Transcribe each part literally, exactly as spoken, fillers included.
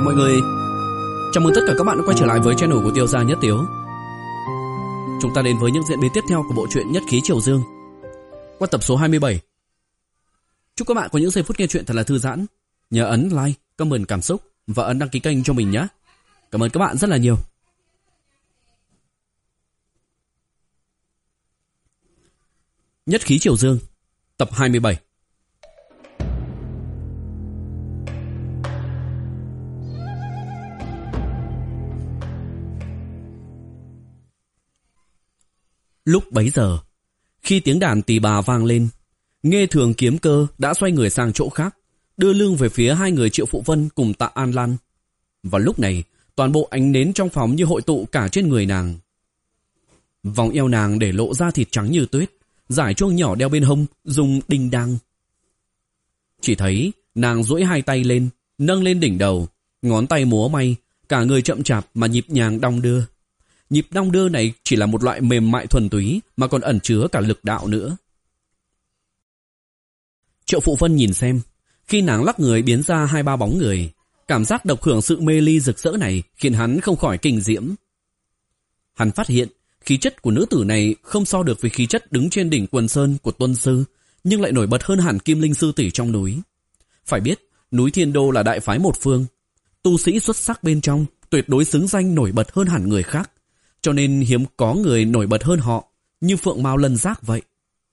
chào mọi người. Chào mừng tất cả các bạn đã quay trở lại với channel của Tiêu Gia Nhất Tiếu. Chúng ta đến với những diễn biến tiếp theo của bộ truyện Nhất Khí Triều Dương qua tập số hai mươi bảy. Chúc các bạn có những giây phút nghe truyện thật là thư giãn. Nhớ ấn like, comment cảm xúc và ấn đăng ký kênh cho mình nhé. Cảm ơn các bạn rất là nhiều. Nhất Khí Triều Dương tập hai mươi bảy. Lúc bấy giờ, khi tiếng đàn tỳ bà vang lên, Nghê Thường Kiếm Cơ đã xoay người sang chỗ khác, đưa lưng về phía hai người Triệu Phụ Vân cùng Tạ An Lan. Và lúc này, toàn bộ ánh nến trong phòng như hội tụ cả trên người nàng. Vòng eo nàng để lộ ra thịt trắng như tuyết, dải chuông nhỏ đeo bên hông, dùng đinh đăng. Chỉ thấy nàng duỗi hai tay lên, nâng lên đỉnh đầu, ngón tay múa may, cả người chậm chạp mà nhịp nhàng đong đưa. Nhịp đong đưa này chỉ là một loại mềm mại thuần túy mà còn ẩn chứa cả lực đạo nữa. Triệu Phụ Vân nhìn xem, khi nàng lắc người biến ra hai ba bóng người, cảm giác độc hưởng sự mê ly rực rỡ này khiến hắn không khỏi kinh diễm. Hắn phát hiện khí chất của nữ tử này không so được với khí chất đứng trên đỉnh quần sơn của Tuân Sư, nhưng lại nổi bật hơn hẳn Kim Linh Sư tỷ trong núi. Phải biết, núi Thiên Đô là đại phái một phương, tu sĩ xuất sắc bên trong tuyệt đối xứng danh nổi bật hơn hẳn người khác, cho nên hiếm có người nổi bật hơn họ, như Phượng Mao Lân Giác vậy.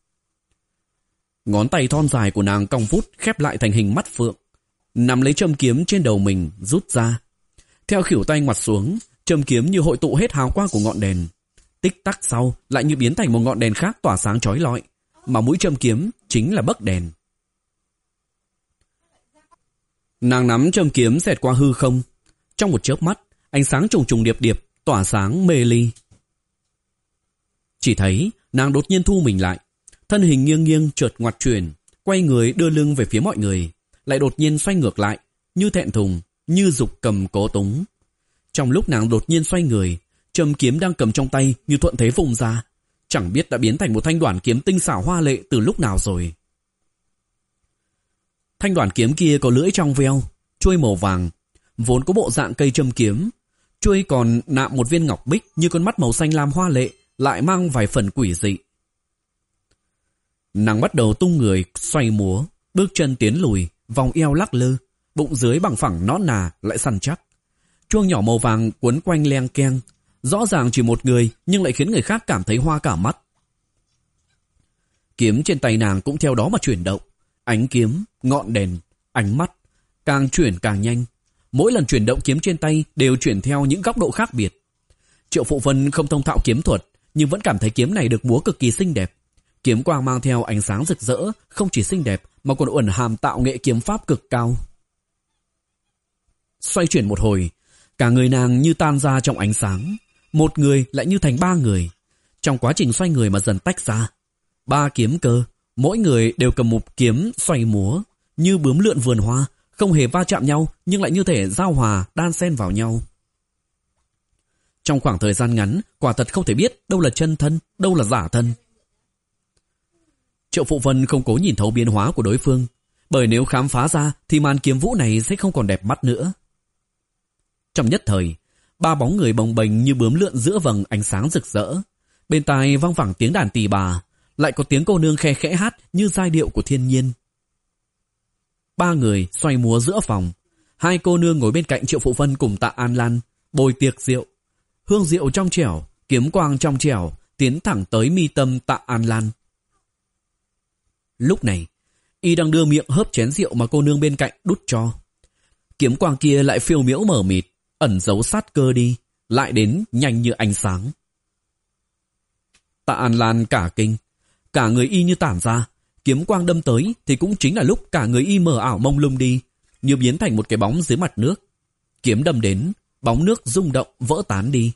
Ngón tay thon dài của nàng cong vút khép lại thành hình mắt phượng, nắm lấy châm kiếm trên đầu mình rút ra. Theo khuỷu tay ngoặt xuống, châm kiếm như hội tụ hết hào quang của ngọn đèn. Tích tắc sau lại như biến thành một ngọn đèn khác tỏa sáng chói lọi, mà mũi châm kiếm chính là bấc đèn. Nàng nắm châm kiếm xẹt qua hư không, trong một chớp mắt, ánh sáng trùng trùng điệp điệp tỏa sáng mê ly. Chỉ thấy nàng đột nhiên thu mình lại, thân hình nghiêng nghiêng chợt ngoặt chuyển, quay người đưa lưng về phía mọi người, lại đột nhiên xoay ngược lại, như thẹn thùng, như dục cầm cố túng. Trong lúc nàng đột nhiên xoay người, châm kiếm đang cầm trong tay như thuận thế vùng ra, chẳng biết đã biến thành một thanh đoản kiếm tinh xảo hoa lệ từ lúc nào rồi. Thanh đoản kiếm kia có lưỡi trong veo, chuôi màu vàng, vốn có bộ dạng cây châm kiếm. Chuôi còn nạm một viên ngọc bích như con mắt màu xanh lam hoa lệ, lại mang vài phần quỷ dị. Nàng bắt đầu tung người, xoay múa, bước chân tiến lùi, vòng eo lắc lư, bụng dưới bằng phẳng nõn nà lại săn chắc. Chuông nhỏ màu vàng quấn quanh leng keng, rõ ràng chỉ một người nhưng lại khiến người khác cảm thấy hoa cả mắt. Kiếm trên tay nàng cũng theo đó mà chuyển động, ánh kiếm, ngọn đèn, ánh mắt, càng chuyển càng nhanh. Mỗi lần chuyển động kiếm trên tay đều chuyển theo những góc độ khác biệt. Triệu Phụ Vân không thông thạo kiếm thuật, nhưng vẫn cảm thấy kiếm này được múa cực kỳ xinh đẹp. Kiếm quang mang theo ánh sáng rực rỡ, không chỉ xinh đẹp mà còn uẩn hàm tạo nghệ kiếm pháp cực cao. Xoay chuyển một hồi, cả người nàng như tan ra trong ánh sáng, một người lại như thành ba người. Trong quá trình xoay người mà dần tách ra, ba kiếm cơ, mỗi người đều cầm một kiếm xoay múa, như bướm lượn vườn hoa, không hề va chạm nhau nhưng lại như thể giao hòa đan xen vào nhau. Trong khoảng thời gian ngắn, quả thật không thể biết đâu là chân thân, đâu là giả thân. Triệu Phụ Vân không cố nhìn thấu biến hóa của đối phương, bởi nếu khám phá ra thì màn kiếm vũ này sẽ không còn đẹp mắt nữa. Trong nhất thời, ba bóng người bồng bềnh như bướm lượn giữa vầng ánh sáng rực rỡ. Bên tai vang vẳng tiếng đàn tỳ bà, lại có tiếng cô nương khe khẽ hát như giai điệu của thiên nhiên. Ba người xoay múa giữa phòng, hai cô nương ngồi bên cạnh Triệu Phụ Vân cùng Tạ An Lan, bồi tiệc rượu. Hương rượu trong trẻo, kiếm quang trong trẻo, tiến thẳng tới mi tâm Tạ An Lan. Lúc này, y đang đưa miệng hớp chén rượu mà cô nương bên cạnh đút cho. Kiếm quang kia lại phiêu miễu mờ mịt, ẩn giấu sát cơ đi, lại đến nhanh như ánh sáng. Tạ An Lan cả kinh, cả người y như tản ra. Kiếm quang đâm tới thì cũng chính là lúc cả người y mờ ảo mông lung đi, như biến thành một cái bóng dưới mặt nước. Kiếm đâm đến, bóng nước rung động vỡ tán đi.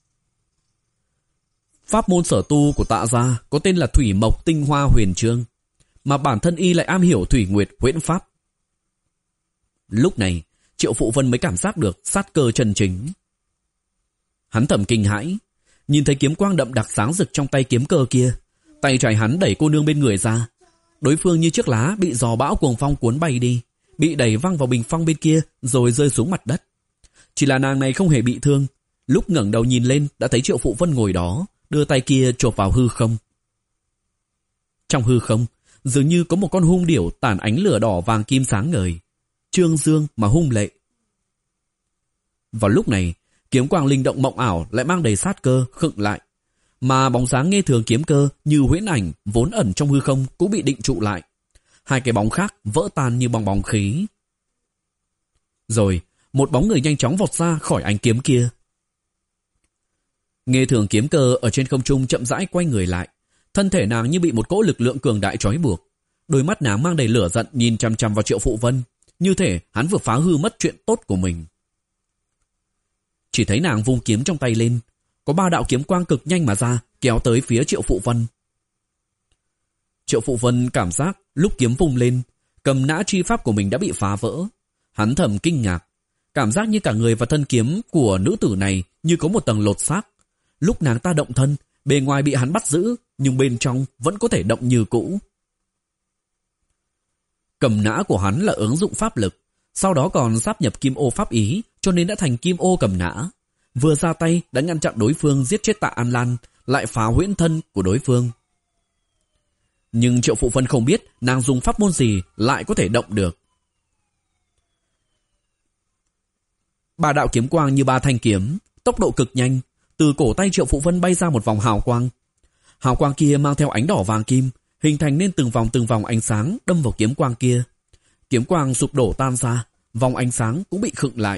Pháp môn sở tu của Tạ gia có tên là Thủy Mộc Tinh Hoa Huyền Chương, mà bản thân y lại am hiểu Thủy Nguyệt Huyễn Pháp. Lúc này, Triệu Phụ Vân mới cảm giác được sát cơ chân chính. Hắn thầm kinh hãi, nhìn thấy kiếm quang đậm đặc sáng rực trong tay kiếm cơ kia, tay trái hắn đẩy cô nương bên người ra. Đối phương như chiếc lá bị gió bão cuồng phong cuốn bay đi, bị đẩy văng vào bình phong bên kia rồi rơi xuống mặt đất. Chỉ là nàng này không hề bị thương. Lúc ngẩng đầu nhìn lên đã thấy Triệu Phụ Vân ngồi đó, đưa tay kia chộp vào hư không. Trong hư không, dường như có một con hung điểu tản ánh lửa đỏ vàng kim sáng ngời, trương dương mà hung lệ. Vào lúc này, kiếm quang linh động mộng ảo lại mang đầy sát cơ khựng lại, mà bóng dáng Nghe Thường kiếm cơ như huyễn ảnh vốn ẩn trong hư không cũng bị định trụ lại. Hai cái bóng khác vỡ tan như bong bóng khí. Rồi, một bóng người nhanh chóng vọt ra khỏi ánh kiếm kia. Nghe Thường kiếm cơ ở trên không trung chậm rãi quay người lại, thân thể nàng như bị một cỗ lực lượng cường đại trói buộc. Đôi mắt nàng mang đầy lửa giận nhìn chằm chằm vào Triệu Phụ Vân, như thể hắn vừa phá hư mất chuyện tốt của mình. Chỉ thấy nàng vung kiếm trong tay lên, có ba đạo kiếm quang cực nhanh mà ra, kéo tới phía Triệu Phụ Vân. Triệu Phụ Vân cảm giác lúc kiếm vung lên, cầm nã chi pháp của mình đã bị phá vỡ. Hắn thầm kinh ngạc, cảm giác như cả người và thân kiếm của nữ tử này như có một tầng lột xác. Lúc nàng ta động thân, bề ngoài bị hắn bắt giữ, nhưng bên trong vẫn có thể động như cũ. Cầm nã của hắn là ứng dụng pháp lực, sau đó còn sáp nhập kim ô pháp ý, cho nên đã thành kim ô cầm nã. Vừa ra tay đã ngăn chặn đối phương giết chết Tạ An Lan, lại phá huyễn thân của đối phương. Nhưng Triệu Phụ Vân không biết nàng dùng pháp môn gì lại có thể động được. Ba đạo kiếm quang như ba thanh kiếm, tốc độ cực nhanh, từ cổ tay Triệu Phụ Vân bay ra một vòng hào quang. Hào quang kia mang theo ánh đỏ vàng kim, hình thành nên từng vòng từng vòng ánh sáng đâm vào kiếm quang kia. Kiếm quang sụp đổ tan ra, vòng ánh sáng cũng bị khựng lại.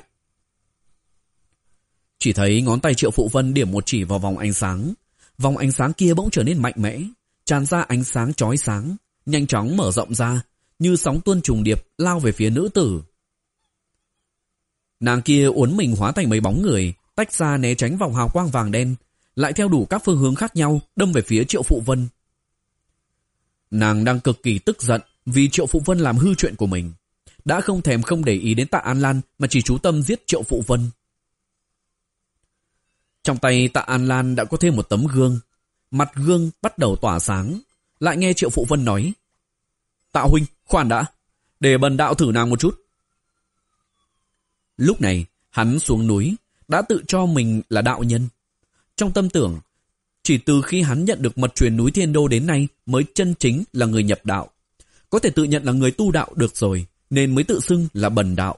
Chỉ thấy ngón tay Triệu Phụ Vân điểm một chỉ vào vòng ánh sáng, vòng ánh sáng kia bỗng trở nên mạnh mẽ, tràn ra ánh sáng chói sáng, nhanh chóng mở rộng ra, như sóng tuôn trùng điệp lao về phía nữ tử. Nàng kia uốn mình hóa thành mấy bóng người, tách ra né tránh vòng hào quang vàng đen, lại theo đủ các phương hướng khác nhau đâm về phía Triệu Phụ Vân. Nàng đang cực kỳ tức giận vì Triệu Phụ Vân làm hư chuyện của mình, đã không thèm không để ý đến Tạ An Lan mà chỉ chú tâm giết Triệu Phụ Vân. Trong tay Tạ An Lan đã có thêm một tấm gương, mặt gương bắt đầu tỏa sáng, lại nghe Triệu Phụ Vân nói: "Tạ huynh, khoan đã, để bần đạo thử nàng một chút." Lúc này, hắn xuống núi, đã tự cho mình là đạo nhân. Trong tâm tưởng, chỉ từ khi hắn nhận được mật truyền núi Thiên Đô đến nay mới chân chính là người nhập đạo. Có thể tự nhận là người tu đạo được rồi, nên mới tự xưng là bần đạo.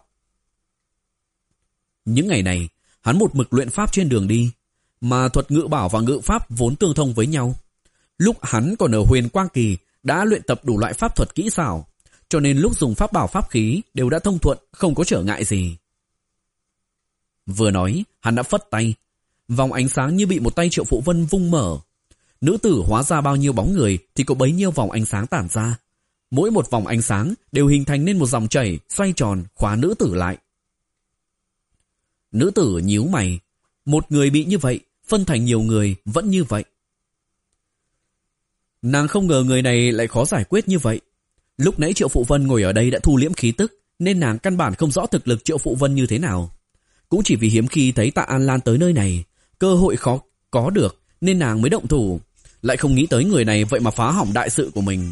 Những ngày này, hắn một mực luyện pháp trên đường đi, mà thuật ngự bảo và ngự pháp vốn tương thông với nhau. Lúc hắn còn ở Huyền Quang Kỳ đã luyện tập đủ loại pháp thuật kỹ xảo, cho nên lúc dùng pháp bảo pháp khí đều đã thông thuận, không có trở ngại gì. Vừa nói, hắn đã phất tay, vòng ánh sáng như bị một tay Triệu Phụ Vân vung mở. Nữ tử hóa ra bao nhiêu bóng người thì có bấy nhiêu vòng ánh sáng tản ra. Mỗi một vòng ánh sáng đều hình thành nên một dòng chảy xoay tròn khóa nữ tử lại. Nữ tử nhíu mày, một người bị như vậy, phân thành nhiều người vẫn như vậy. Nàng không ngờ người này lại khó giải quyết như vậy. Lúc nãy Triệu Phụ Vân ngồi ở đây đã thu liễm khí tức, nên nàng căn bản không rõ thực lực Triệu Phụ Vân như thế nào. Cũng chỉ vì hiếm khi thấy Tạ An Lan tới nơi này, cơ hội khó có được nên nàng mới động thủ, lại không nghĩ tới người này vậy mà phá hỏng đại sự của mình.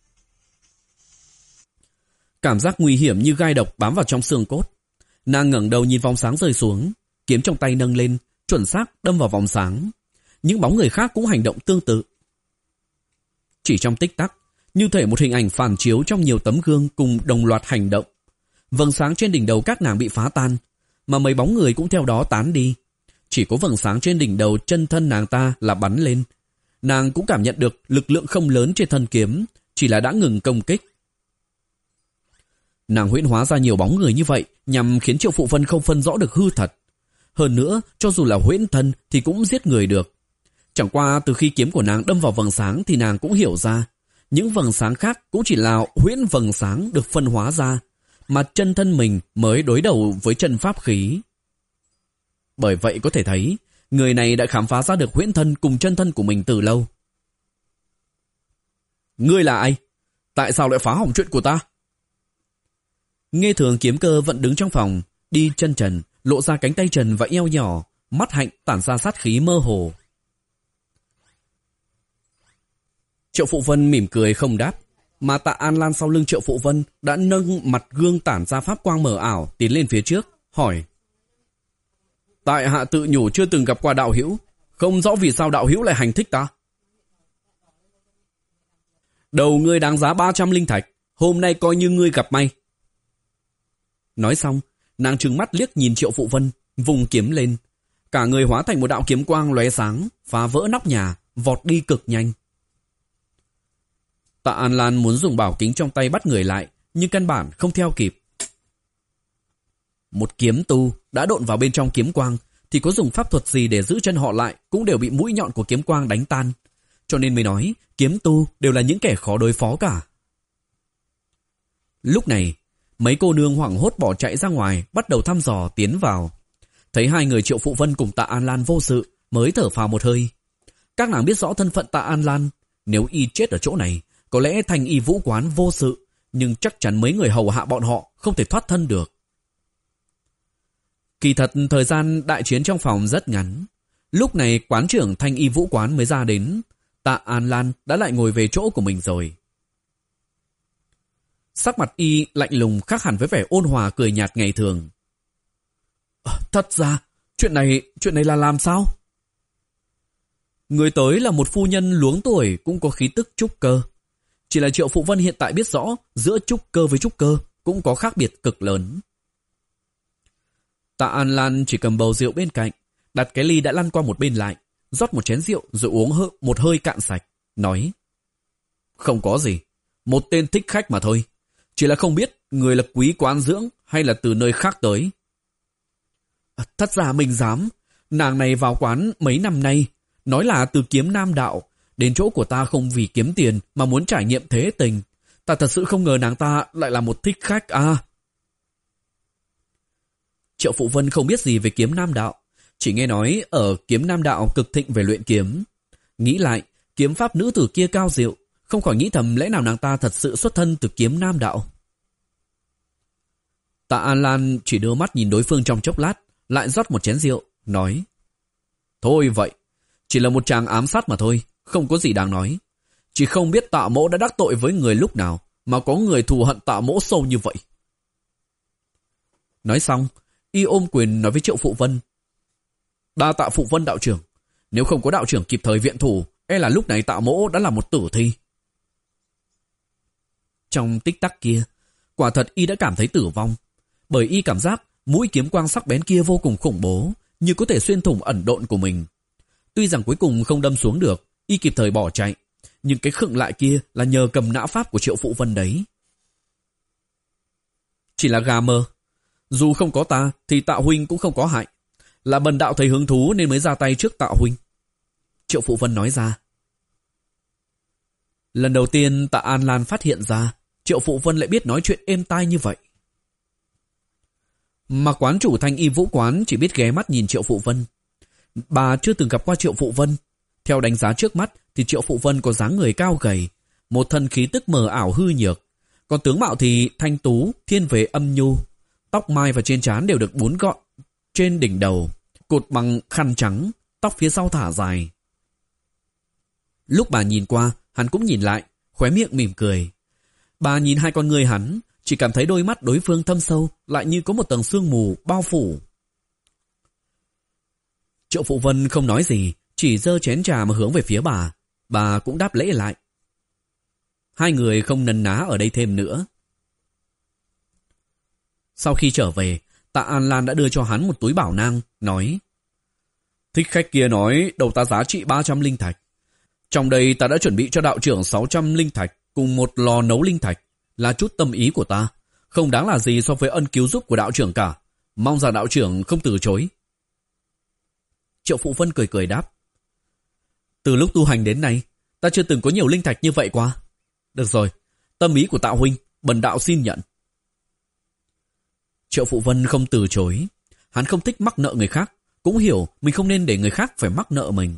Cảm giác nguy hiểm như gai độc bám vào trong xương cốt. Nàng ngẩng đầu nhìn vòng sáng rơi xuống, kiếm trong tay nâng lên, chuẩn xác đâm vào vòng sáng. Những bóng người khác cũng hành động tương tự. Chỉ trong tích tắc, như thể một hình ảnh phản chiếu trong nhiều tấm gương cùng đồng loạt hành động. Vầng sáng trên đỉnh đầu các nàng bị phá tan, mà mấy bóng người cũng theo đó tán đi. Chỉ có vầng sáng trên đỉnh đầu chân thân nàng ta là bắn lên. Nàng cũng cảm nhận được lực lượng không lớn trên thân kiếm, chỉ là đã ngừng công kích. Nàng huyễn hóa ra nhiều bóng người như vậy nhằm khiến Triệu Phụ Vân không phân rõ được hư thật. Hơn nữa, cho dù là huyễn thân thì cũng giết người được. Chẳng qua từ khi kiếm của nàng đâm vào vầng sáng thì nàng cũng hiểu ra, những vầng sáng khác cũng chỉ là huyễn vầng sáng được phân hóa ra, mà chân thân mình mới đối đầu với chân pháp khí. Bởi vậy có thể thấy, người này đã khám phá ra được huyễn thân cùng chân thân của mình từ lâu. Ngươi là ai? Tại sao lại phá hỏng chuyện của ta? Nghe Thường kiếm cơ vẫn đứng trong phòng, đi chân trần, lộ ra cánh tay trần và eo nhỏ, mắt hạnh tản ra sát khí mơ hồ. Triệu Phụ Vân mỉm cười không đáp, mà Tạ An Lan sau lưng Triệu Phụ Vân đã nâng mặt gương tản ra pháp quang mờ ảo tiến lên phía trước, hỏi: Tại hạ tự nhủ chưa từng gặp qua đạo hữu, không rõ vì sao đạo hữu lại hành thích ta. Đầu ngươi đáng giá ba trăm linh thạch, hôm nay coi như ngươi gặp may. Nói xong, nàng trừng mắt liếc nhìn Triệu Phụ Vân, vùng kiếm lên. Cả người hóa thành một đạo kiếm quang lóe sáng, phá vỡ nóc nhà, vọt đi cực nhanh. Tạ An Lan muốn dùng bảo kính trong tay bắt người lại, nhưng căn bản không theo kịp. Một kiếm tu đã độn vào bên trong kiếm quang, thì có dùng pháp thuật gì để giữ chân họ lại cũng đều bị mũi nhọn của kiếm quang đánh tan. Cho nên mới nói, kiếm tu đều là những kẻ khó đối phó cả. Lúc này, mấy cô nương hoảng hốt bỏ chạy ra ngoài, bắt đầu thăm dò tiến vào. Thấy hai người Triệu Phụ Vân cùng Tạ An Lan vô sự, mới thở phào một hơi. Các nàng biết rõ thân phận Tạ An Lan, nếu y chết ở chỗ này, có lẽ Thanh Y Vũ Quán vô sự, nhưng chắc chắn mấy người hầu hạ bọn họ không thể thoát thân được. Kỳ thật thời gian đại chiến trong phòng rất ngắn. Lúc này quán trưởng Thanh Y Vũ Quán mới ra đến, Tạ An Lan đã lại ngồi về chỗ của mình rồi. Sắc mặt y lạnh lùng khác hẳn với vẻ ôn hòa cười nhạt ngày thường. À, thật ra, chuyện này, chuyện này là làm sao? Người tới là một phu nhân luống tuổi cũng có khí tức trúc cơ. Chỉ là Triệu Phụ Vân hiện tại biết rõ giữa trúc cơ với trúc cơ cũng có khác biệt cực lớn. Tạ An Lan chỉ cầm bầu rượu bên cạnh, đặt cái ly đã lăn qua một bên lại, rót một chén rượu rồi uống hơ, một hơi cạn sạch, nói: Không có gì, một tên thích khách mà thôi. Chỉ là không biết người là quý quán dưỡng hay là từ nơi khác tới. À, thật ra mình dám, nàng này vào quán mấy năm nay, nói là từ Kiếm Nam Đạo, đến chỗ của ta không vì kiếm tiền mà muốn trải nghiệm thế tình. Ta thật sự không ngờ nàng ta lại là một thích khách à. Triệu Phụ Vân không biết gì về Kiếm Nam Đạo, chỉ nghe nói ở Kiếm Nam Đạo cực thịnh về luyện kiếm. Nghĩ lại, kiếm pháp nữ tử kia cao diệu, không khỏi nghĩ thầm lẽ nào nàng ta thật sự xuất thân từ Kiếm Nam Đạo. Tạ An Lan chỉ đưa mắt nhìn đối phương trong chốc lát, lại rót một chén rượu, nói: Thôi vậy, chỉ là một chàng ám sát mà thôi, không có gì đáng nói. Chỉ không biết Tạ Mỗ đã đắc tội với người lúc nào mà có người thù hận Tạ Mỗ sâu như vậy. Nói xong, y ôm quyền nói với Triệu Phụ Vân: Đa tạ Phụ Vân đạo trưởng, nếu không có đạo trưởng kịp thời viện thủ, e là lúc này Tạ Mỗ đã là một tử thi. Trong tích tắc kia, quả thật y đã cảm thấy tử vong, bởi y cảm giác mũi kiếm quang sắc bén kia vô cùng khủng bố, như có thể xuyên thủng ẩn độn của mình. Tuy rằng cuối cùng không đâm xuống được, y kịp thời bỏ chạy, nhưng cái khựng lại kia là nhờ cầm nã pháp của Triệu Phụ Vân đấy. Chỉ là gà mơ, dù không có ta thì Tạ huynh cũng không có hại, là bần đạo thấy hứng thú nên mới ra tay trước Tạ huynh. Triệu Phụ Vân nói ra. Lần đầu tiên Tạ An Lan phát hiện ra Triệu Phụ Vân lại biết nói chuyện êm tai như vậy. Mà quán chủ Thanh Y Vũ Quán chỉ biết ghé mắt nhìn Triệu Phụ Vân. Bà chưa từng gặp qua Triệu Phụ Vân. Theo đánh giá trước mắt thì Triệu Phụ Vân có dáng người cao gầy, một thân khí tức mờ ảo hư nhược, còn tướng mạo thì thanh tú, thiên về âm nhu. Tóc mai và trên trán đều được búi gọn trên đỉnh đầu, cột bằng khăn trắng, tóc phía sau thả dài. Lúc bà nhìn qua, hắn cũng nhìn lại, khóe miệng mỉm cười. Bà nhìn hai con người hắn, chỉ cảm thấy đôi mắt đối phương thâm sâu, lại như có một tầng sương mù bao phủ. Triệu Phụ Vân không nói gì, chỉ giơ chén trà mà hướng về phía bà. Bà cũng đáp lễ lại. Hai người không nấn ná ở đây thêm nữa. Sau khi trở về, Tạ An Lan đã đưa cho hắn một túi bảo nang, nói: Thích khách kia nói đầu ta giá trị ba trăm linh thạch. Trong đây ta đã chuẩn bị cho đạo trưởng sáu trăm linh thạch cùng một lò nấu linh thạch, là chút tâm ý của ta, không đáng là gì so với ân cứu giúp của đạo trưởng cả. Mong rằng đạo trưởng không từ chối. Triệu Phụ Vân cười cười đáp: Từ lúc tu hành đến nay, ta chưa từng có nhiều linh thạch như vậy qua. Được rồi, tâm ý của Tạ huynh, bần đạo xin nhận. Triệu Phụ Vân không từ chối. Hắn không thích mắc nợ người khác, cũng hiểu mình không nên để người khác phải mắc nợ mình.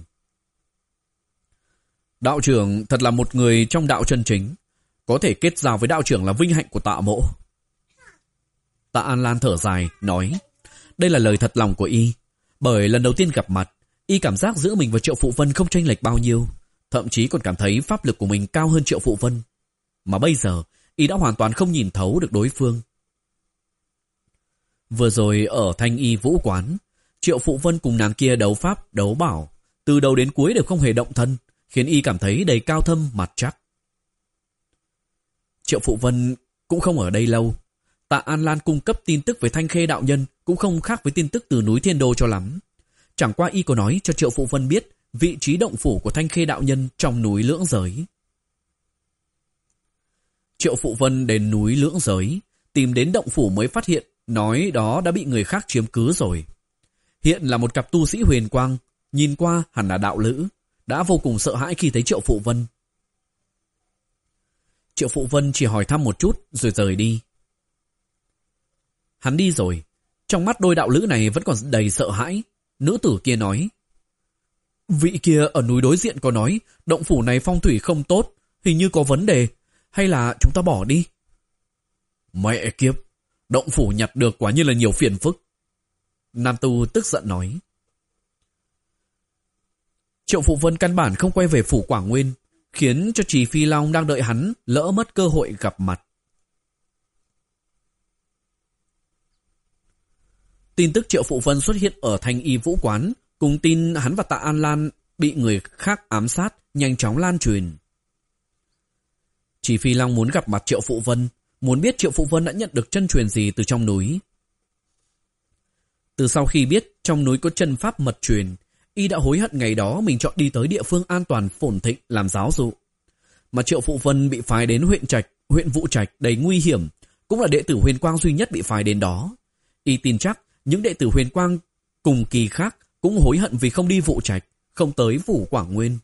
Đạo trưởng thật là một người trong đạo chân chính, có thể kết giao với đạo trưởng là vinh hạnh của Tạ Mỗ. Tạ An Lan thở dài, nói: Đây là lời thật lòng của y, bởi lần đầu tiên gặp mặt, y cảm giác giữa mình và Triệu Phụ Vân không chênh lệch bao nhiêu, thậm chí còn cảm thấy pháp lực của mình cao hơn Triệu Phụ Vân. Mà bây giờ, y đã hoàn toàn không nhìn thấu được đối phương. Vừa rồi ở Thanh Y Vũ Quán, Triệu Phụ Vân cùng nàng kia đấu pháp, đấu bảo, từ đầu đến cuối đều không hề động thân, khiến y cảm thấy đầy cao thâm mặt chắc. Triệu Phụ Vân cũng không ở đây lâu. Tạ An Lan cung cấp tin tức về Thanh Khê đạo nhân cũng không khác với tin tức từ núi Thiên Đô cho lắm. Chẳng qua y có nói cho Triệu Phụ Vân biết vị trí động phủ của Thanh Khê đạo nhân trong núi Lưỡng Giới. Triệu Phụ Vân đến núi Lưỡng Giới, tìm đến động phủ mới phát hiện nói đó đã bị người khác chiếm cứ rồi. Hiện là một cặp tu sĩ huyền quang, nhìn qua hẳn là đạo lữ, đã vô cùng sợ hãi khi thấy Triệu Phụ Vân. Triệu Phụ Vân chỉ hỏi thăm một chút rồi rời đi. Hắn đi rồi, trong mắt đôi đạo lữ này vẫn còn đầy sợ hãi. Nữ tử kia nói: vị kia ở núi đối diện có nói động phủ này phong thủy không tốt, hình như có vấn đề, hay là chúng ta bỏ đi? Mẹ kiếp, động phủ nhặt được quả như là nhiều phiền phức. Nam tu tức giận nói. Triệu Phụ Vân căn bản không quay về phủ Quảng Nguyên, khiến cho Trì Phi Long đang đợi hắn lỡ mất cơ hội gặp mặt. Tin tức Triệu Phụ Vân xuất hiện ở Thanh Y Vũ Quán, cùng tin hắn và Tạ An Lan bị người khác ám sát, nhanh chóng lan truyền. Trì Phi Long muốn gặp mặt Triệu Phụ Vân, muốn biết Triệu Phụ Vân đã nhận được chân truyền gì từ trong núi. Từ sau khi biết trong núi có chân pháp mật truyền, y đã hối hận ngày đó mình chọn đi tới địa phương an toàn phồn thịnh làm giáo dụ. Mà Triệu Phụ Vân bị phái đến huyện Trạch, huyện Vũ Trạch đầy nguy hiểm, cũng là đệ tử Huyền Quang duy nhất bị phái đến đó. Y tin chắc những đệ tử Huyền Quang cùng kỳ khác cũng hối hận vì không đi Vũ Trạch, không tới phủ Quảng Nguyên.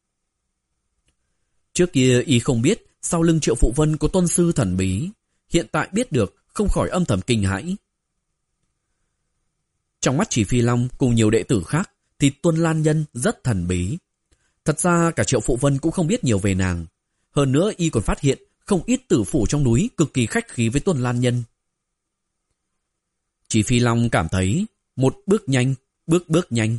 Trước kia y không biết sau lưng Triệu Phụ Vân có tôn sư thần bí, hiện tại biết được không khỏi âm thầm kinh hãi. Trong mắt Chỉ Phi Long cùng nhiều đệ tử khác thì Tuân Lan Nhân rất thần bí. Thật ra cả Triệu Phụ Vân cũng không biết nhiều về nàng. Hơn nữa y còn phát hiện không ít tử phủ trong núi cực kỳ khách khí với Tuân Lan Nhân. Chỉ Phi Long cảm thấy một bước nhanh, bước bước nhanh.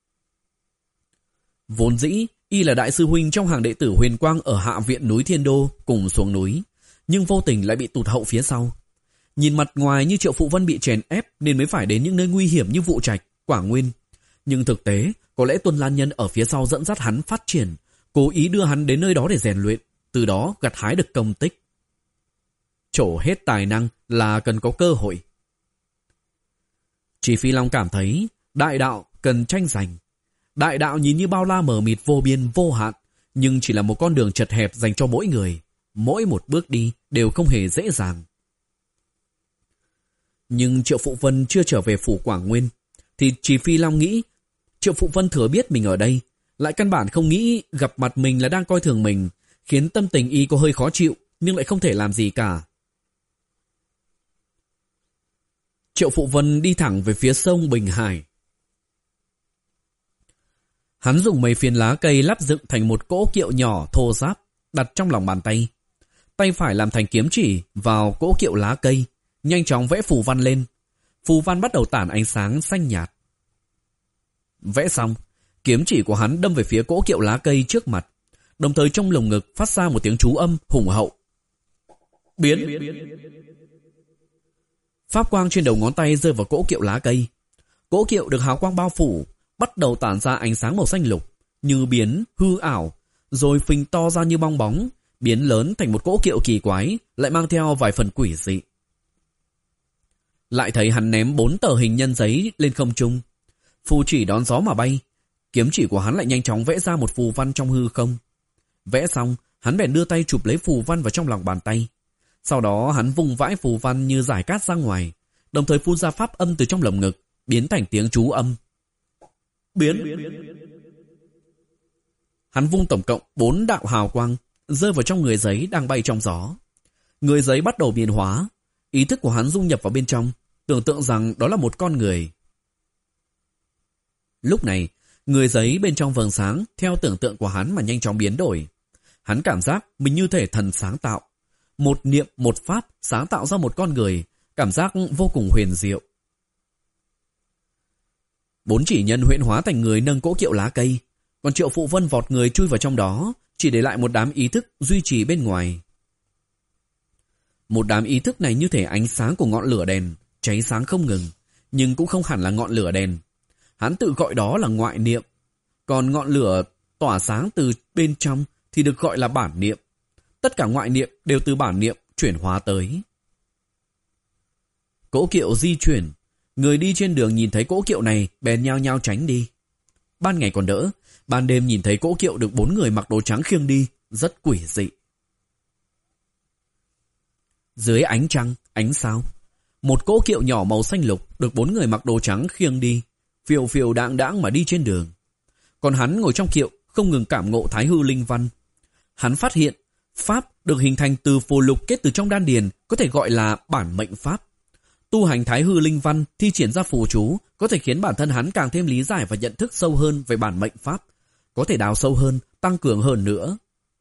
Vốn dĩ y là đại sư huynh trong hàng đệ tử Huyền Quang ở hạ viện núi Thiên Đô cùng xuống núi, nhưng vô tình lại bị tụt hậu phía sau. Nhìn mặt ngoài như Triệu Phụ Vân bị chèn ép nên mới phải đến những nơi nguy hiểm như Vũ Trạch, Quảng Nguyên. Nhưng thực tế, có lẽ Tuân Lan Nhân ở phía sau dẫn dắt hắn phát triển, cố ý đưa hắn đến nơi đó để rèn luyện, từ đó gặt hái được công tích. Trổ hết tài năng là cần có cơ hội. Chỉ Phi Long cảm thấy đại đạo cần tranh giành. Đại đạo nhìn như bao la mờ mịt vô biên vô hạn, nhưng chỉ là một con đường chật hẹp dành cho mỗi người. Mỗi một bước đi đều không hề dễ dàng. Nhưng Triệu Phụ Vân chưa trở về phủ Quảng Nguyên, thì Chỉ Phi Long nghĩ Triệu Phụ Vân thừa biết mình ở đây, lại căn bản không nghĩ gặp mặt mình là đang coi thường mình, khiến tâm tình y có hơi khó chịu, nhưng lại không thể làm gì cả. Triệu Phụ Vân đi thẳng về phía sông Bình Hải. Hắn dùng mấy phiến lá cây lắp dựng thành một cỗ kiệu nhỏ thô ráp, đặt trong lòng bàn tay. Tay phải làm thành kiếm chỉ vào cỗ kiệu lá cây, nhanh chóng vẽ phù văn lên. Phù văn bắt đầu tản ánh sáng xanh nhạt. Vẽ xong, kiếm chỉ của hắn đâm về phía cỗ kiệu lá cây trước mặt, đồng thời trong lồng ngực phát ra một tiếng chú âm hùng hậu. Biến! Pháp quang trên đầu ngón tay rơi vào cỗ kiệu lá cây. Cỗ kiệu được hào quang bao phủ, bắt đầu tản ra ánh sáng màu xanh lục, như biến, hư ảo, rồi phình to ra như bong bóng, biến lớn thành một cỗ kiệu kỳ quái, lại mang theo vài phần quỷ dị. Lại thấy hắn ném bốn tờ hình nhân giấy lên không trung. Phù chỉ đón gió mà bay. Kiếm chỉ của hắn lại nhanh chóng vẽ ra một phù văn trong hư không. Vẽ xong, hắn bèn đưa tay chụp lấy phù văn vào trong lòng bàn tay. Sau đó hắn vung vãi phù văn như giải cát ra ngoài, đồng thời phun ra pháp âm từ trong lồng ngực, biến thành tiếng chú âm. Biến! Hắn vung tổng cộng bốn đạo hào quang, rơi vào trong người giấy đang bay trong gió. Người giấy bắt đầu biến hóa. Ý thức của hắn dung nhập vào bên trong, tưởng tượng rằng đó là một con người. Lúc này, người giấy bên trong vầng sáng theo tưởng tượng của hắn mà nhanh chóng biến đổi. Hắn cảm giác mình như thể thần sáng tạo. Một niệm một pháp sáng tạo ra một con người, cảm giác vô cùng huyền diệu. Bốn chỉ nhân huyễn hóa thành người nâng cỗ kiệu lá cây, còn Triệu Phụ Vân vọt người chui vào trong đó, chỉ để lại một đám ý thức duy trì bên ngoài. Một đám ý thức này như thể ánh sáng của ngọn lửa đèn, cháy sáng không ngừng, nhưng cũng không hẳn là ngọn lửa đèn. hắn tự gọi đó là ngoại niệm. Còn ngọn lửa tỏa sáng từ bên trong thì được gọi là bản niệm. Tất cả ngoại niệm đều từ bản niệm chuyển hóa tới. Cỗ kiệu di chuyển, người đi trên đường nhìn thấy cỗ kiệu này bèn nhao nhao tránh đi. Ban ngày còn đỡ, ban đêm nhìn thấy cỗ kiệu được bốn người mặc đồ trắng khiêng đi, rất quỷ dị. Dưới ánh trăng, ánh sao, một cỗ kiệu nhỏ màu xanh lục được bốn người mặc đồ trắng khiêng đi, phiêu phiêu đãng đãng mà đi trên đường. Còn hắn ngồi trong kiệu không ngừng cảm ngộ thái hư linh văn. Hắn phát hiện pháp được hình thành từ phù lục kết từ trong đan điền có thể gọi là bản mệnh pháp. Tu hành thái hư linh văn, thi triển ra phù chú có thể khiến bản thân hắn càng thêm lý giải và nhận thức sâu hơn về bản mệnh pháp, có thể đào sâu hơn, tăng cường hơn nữa.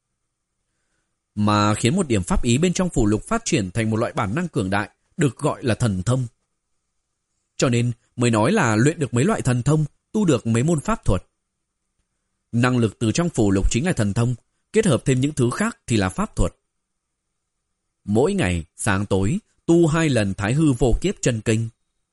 Mà khiến một điểm pháp ý bên trong phù lục phát triển thành một loại bản năng cường đại, được gọi là thần thông. Cho nên mới nói là luyện được mấy loại thần thông, tu được mấy môn pháp thuật. Năng lực từ trong phù lục chính là thần thông, kết hợp thêm những thứ khác thì là pháp thuật. Mỗi ngày, sáng tối, tu hai lần thái hư vô kiếp chân kinh.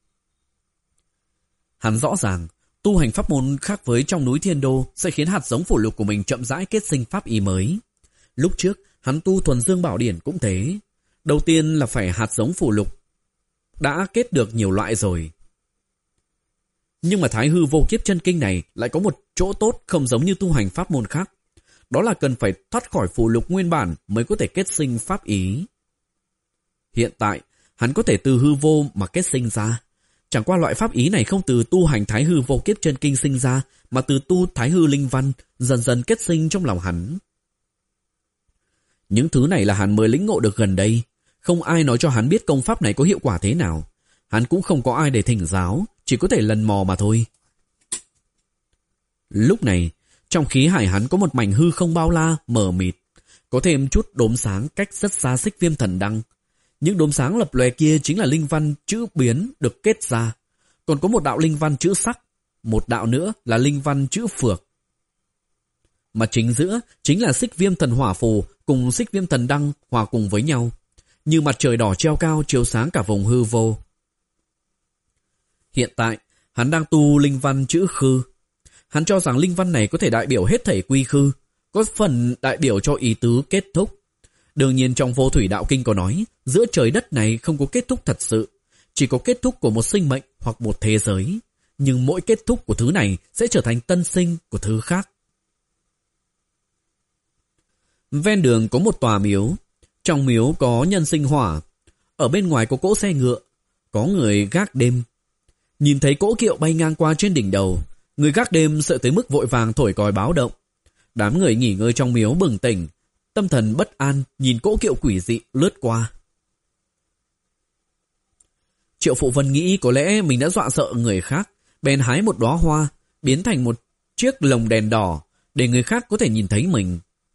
Hắn rõ ràng, tu hành pháp môn khác với trong núi Thiên Đô sẽ khiến hạt giống phù lục của mình chậm rãi kết sinh pháp ý mới. Lúc trước, hắn tu thuần dương bảo điển cũng thế. Đầu tiên là phải hạt giống phù lục đã kết được nhiều loại rồi. Nhưng mà thái hư vô kiếp chân kinh này lại có một chỗ tốt không giống như tu hành pháp môn khác. Đó là cần phải thoát khỏi phù lục nguyên bản mới có thể kết sinh pháp ý. Hiện tại, hắn có thể từ hư vô mà kết sinh ra. Chẳng qua loại pháp ý này không từ tu hành thái hư vô kiếp chân kinh sinh ra, mà từ tu thái hư linh văn dần dần kết sinh trong lòng hắn. Những thứ này là hắn mới lĩnh ngộ được gần đây. Không ai nói cho hắn biết công pháp này có hiệu quả thế nào. Hắn cũng không có ai để thỉnh giáo, chỉ có thể lần mò mà thôi. Lúc này, trong khí hải hắn có một mảnh hư không bao la, mờ mịt. Có thêm chút đốm sáng cách rất xa xích viêm thần đăng. Những đốm sáng lập lòe kia chính là linh văn chữ biến được kết ra. Còn có một đạo linh văn chữ sắc, một đạo nữa là linh văn chữ phược. Mà chính giữa chính là xích viêm thần hỏa phù cùng xích viêm thần đăng hòa cùng với nhau, như mặt trời đỏ treo cao chiếu sáng cả vùng hư vô. Hiện tại, hắn đang tu linh văn chữ khư. Hắn cho rằng linh văn này có thể đại biểu hết thảy quy khư, có phần đại biểu cho ý tứ kết thúc. Đương nhiên trong vô thủy đạo kinh có nói, giữa trời đất này không có kết thúc thật sự, chỉ có kết thúc của một sinh mệnh hoặc một thế giới. Nhưng mỗi kết thúc của thứ này sẽ trở thành tân sinh của thứ khác. Ven đường có một tòa miếu. Trong miếu có nhân sinh hỏa. Ở bên ngoài có cỗ xe ngựa. Có người gác đêm. Nhìn thấy cỗ kiệu bay ngang qua trên đỉnh đầu, người gác đêm sợ tới mức vội vàng thổi còi báo động. Đám người nghỉ ngơi trong miếu bừng tỉnh, tâm thần bất an nhìn cỗ kiệu quỷ dị lướt qua. Triệu Phụ Vân nghĩ có lẽ mình đã dọa sợ người khác, bèn hái một đóa hoa, biến thành một chiếc lồng đèn đỏ để người khác có thể nhìn thấy mình.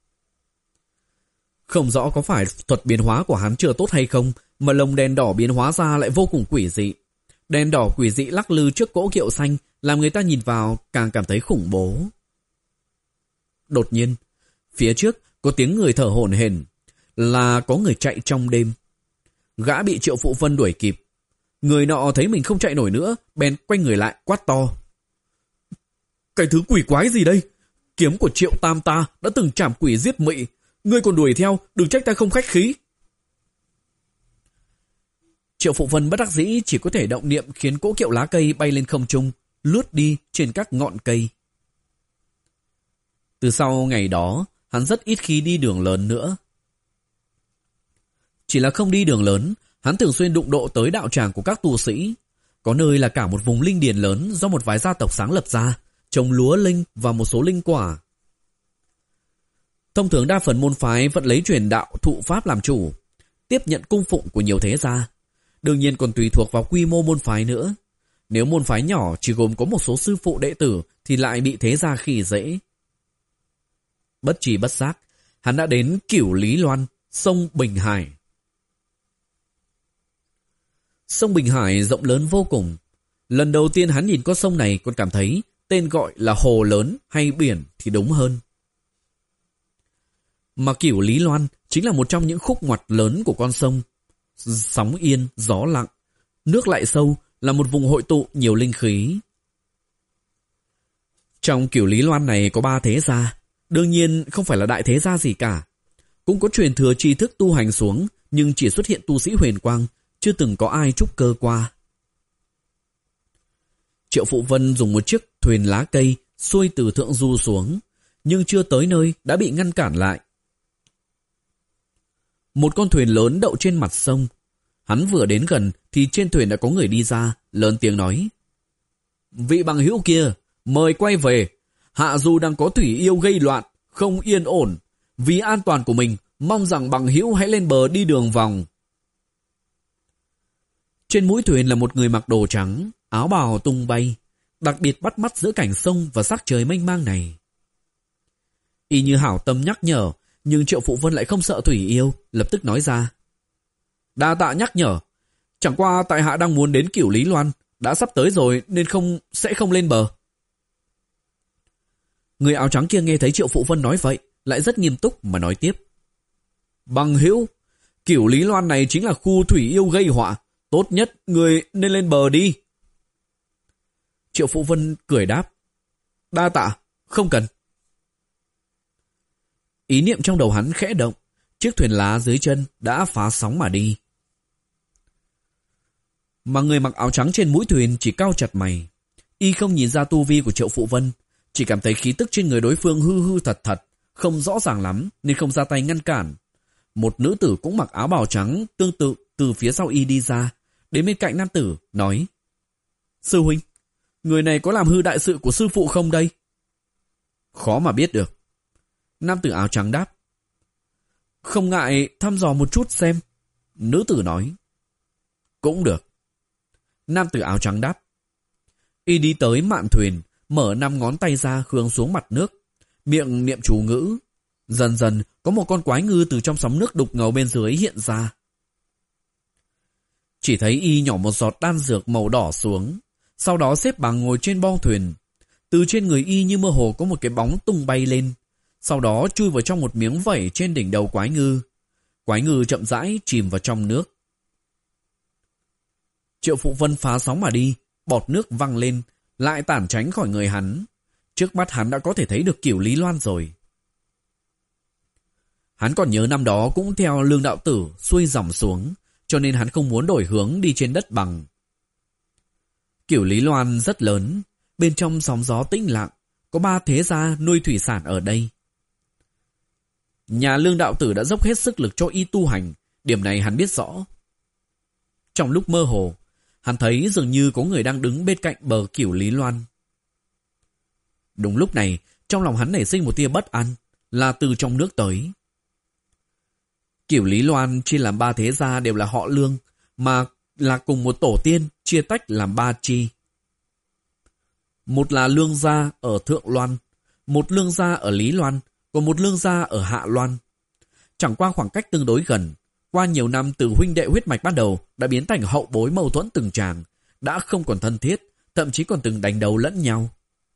Không rõ có phải thuật biến hóa của hắn chưa tốt hay không, mà lồng đèn đỏ biến hóa ra lại vô cùng quỷ dị. Đèn đỏ quỷ dị lắc lư trước cỗ kiệu xanh, làm người ta nhìn vào càng cảm thấy khủng bố. Đột nhiên, phía trước có tiếng người thở hổn hển, là có người chạy trong đêm. Gã bị Triệu Phụ Vân đuổi kịp. Người nọ thấy mình không chạy nổi nữa, bèn quay người lại quát to. Cái thứ quỷ quái gì đây? Kiếm của Triệu Tam ta đã từng trảm quỷ giết mị. Ngươi còn đuổi theo, đừng trách ta không khách khí. Triệu Phụ Vân bất đắc dĩ chỉ có thể động niệm khiến cỗ kiệu lá cây bay lên không trung, lướt đi trên các ngọn cây. Từ sau ngày đó, hắn rất ít khi đi đường lớn nữa. Chỉ là không đi đường lớn, hắn thường xuyên đụng độ tới đạo tràng của các tu sĩ. Có nơi là cả một vùng linh điền lớn do một vài gia tộc sáng lập ra, trồng lúa linh và một số linh quả. Thông thường đa phần môn phái vẫn lấy truyền đạo thụ pháp làm chủ, tiếp nhận cung phụng của nhiều thế gia. Đương nhiên còn tùy thuộc vào quy mô môn phái nữa. Nếu môn phái nhỏ chỉ gồm có một số sư phụ đệ tử thì lại bị thế gia khi dễ. Bất tri bất giác, hắn đã đến Cửu Lý Loan, sông Bình Hải. Sông Bình Hải rộng lớn vô cùng. Lần đầu tiên hắn nhìn con sông này còn cảm thấy tên gọi là hồ lớn hay biển thì đúng hơn. Mà Cửu Lý Loan chính là một trong những khúc ngoặt lớn của con sông. Sóng yên, gió lặng, nước lại sâu, là một vùng hội tụ nhiều linh khí. Trong Cửu Lý Loan này có ba thế gia, đương nhiên không phải là đại thế gia gì cả. Cũng có truyền thừa tri thức tu hành xuống, nhưng chỉ xuất hiện tu sĩ huyền quang, chưa từng có ai trúc cơ qua. Triệu Phụ Vân dùng một chiếc thuyền lá cây xuôi từ thượng du xuống, nhưng chưa tới nơi đã bị ngăn cản lại. Một con thuyền lớn đậu trên mặt sông. Hắn vừa đến gần thì trên thuyền đã có người đi ra, lớn tiếng nói: "Vị bằng hữu kia, mời quay về. Hạ du đang có thủy yêu gây loạn, không yên ổn. Vì an toàn của mình, mong rằng bằng hữu hãy lên bờ đi đường vòng." Trên mũi thuyền là một người mặc đồ trắng, áo bào tung bay, đặc biệt bắt mắt giữa cảnh sông và sắc trời mênh mang này. Y như hảo tâm nhắc nhở, nhưng Triệu Phụ Vân lại không sợ thủy yêu, lập tức nói ra: "Đa tạ nhắc nhở. Chẳng qua tại hạ đang muốn đến Cửu Lý Loan, đã sắp tới rồi nên không sẽ không lên bờ." Người áo trắng kia nghe thấy Triệu Phụ Vân nói vậy, lại rất nghiêm túc mà nói tiếp: "Bằng hữu, Cửu Lý Loan này chính là khu thủy yêu gây họa, tốt nhất người nên lên bờ đi." Triệu Phụ Vân cười đáp: "Đa tạ, không cần." Ý niệm trong đầu hắn khẽ động, chiếc thuyền lá dưới chân đã phá sóng mà đi. Mà người mặc áo trắng trên mũi thuyền chỉ cau chặt mày. Y không nhìn ra tu vi của Triệu Phụ Vân, chỉ cảm thấy khí tức trên người đối phương hư hư thật thật, không rõ ràng lắm nên không ra tay ngăn cản. Một nữ tử cũng mặc áo bào trắng tương tự từ phía sau Y đi ra, đến bên cạnh nam tử, nói: "Sư huynh, người này có làm hư đại sự của sư phụ không đây?" "Khó mà biết được." Nam tử áo trắng đáp. "Không ngại thăm dò một chút xem." Nữ tử nói. "Cũng được." Nam tử áo trắng đáp. Y đi tới mạn thuyền, mở năm ngón tay ra khương xuống mặt nước, miệng niệm chú ngữ. Dần dần có một con quái ngư từ trong sóng nước đục ngầu bên dưới hiện ra. Chỉ thấy Y nhỏ một giọt đan dược màu đỏ xuống, sau đó xếp bằng ngồi trên bo thuyền. Từ trên người Y như mơ hồ có một cái bóng tung bay lên, sau đó chui vào trong một miếng vẩy trên đỉnh đầu quái ngư. Quái ngư chậm rãi chìm vào trong nước. Triệu Phụ Vân phá sóng mà đi, bọt nước văng lên, lại tản tránh khỏi người hắn. Trước mắt hắn đã có thể thấy được Cửu Lý Loan rồi. Hắn còn nhớ năm đó cũng theo Lương đạo tử xuôi dòng xuống, cho nên hắn không muốn đổi hướng đi trên đất bằng. Cửu Lý Loan rất lớn, bên trong sóng gió tĩnh lặng, có ba thế gia nuôi thủy sản ở đây. Nhà Lương đạo tử đã dốc hết sức lực cho Y tu hành, điểm này hắn biết rõ. Trong lúc mơ hồ, hắn thấy dường như có người đang đứng bên cạnh bờ Cửu Lý Loan. Đúng lúc này, trong lòng hắn nảy sinh một tia bất an, là từ trong nước tới. Cửu Lý Loan chia làm ba thế gia đều là họ Lương, mà là cùng một tổ tiên chia tách làm ba chi. Một là Lương gia ở Thượng Loan, một Lương gia ở Lý Loan, còn một Lương gia ở Hạ Loan. Chẳng qua khoảng cách tương đối gần, qua nhiều năm từ huynh đệ huyết mạch ban đầu đã biến thành hậu bối mâu thuẫn từng tràng, đã không còn thân thiết, thậm chí còn từng đánh đấu lẫn nhau.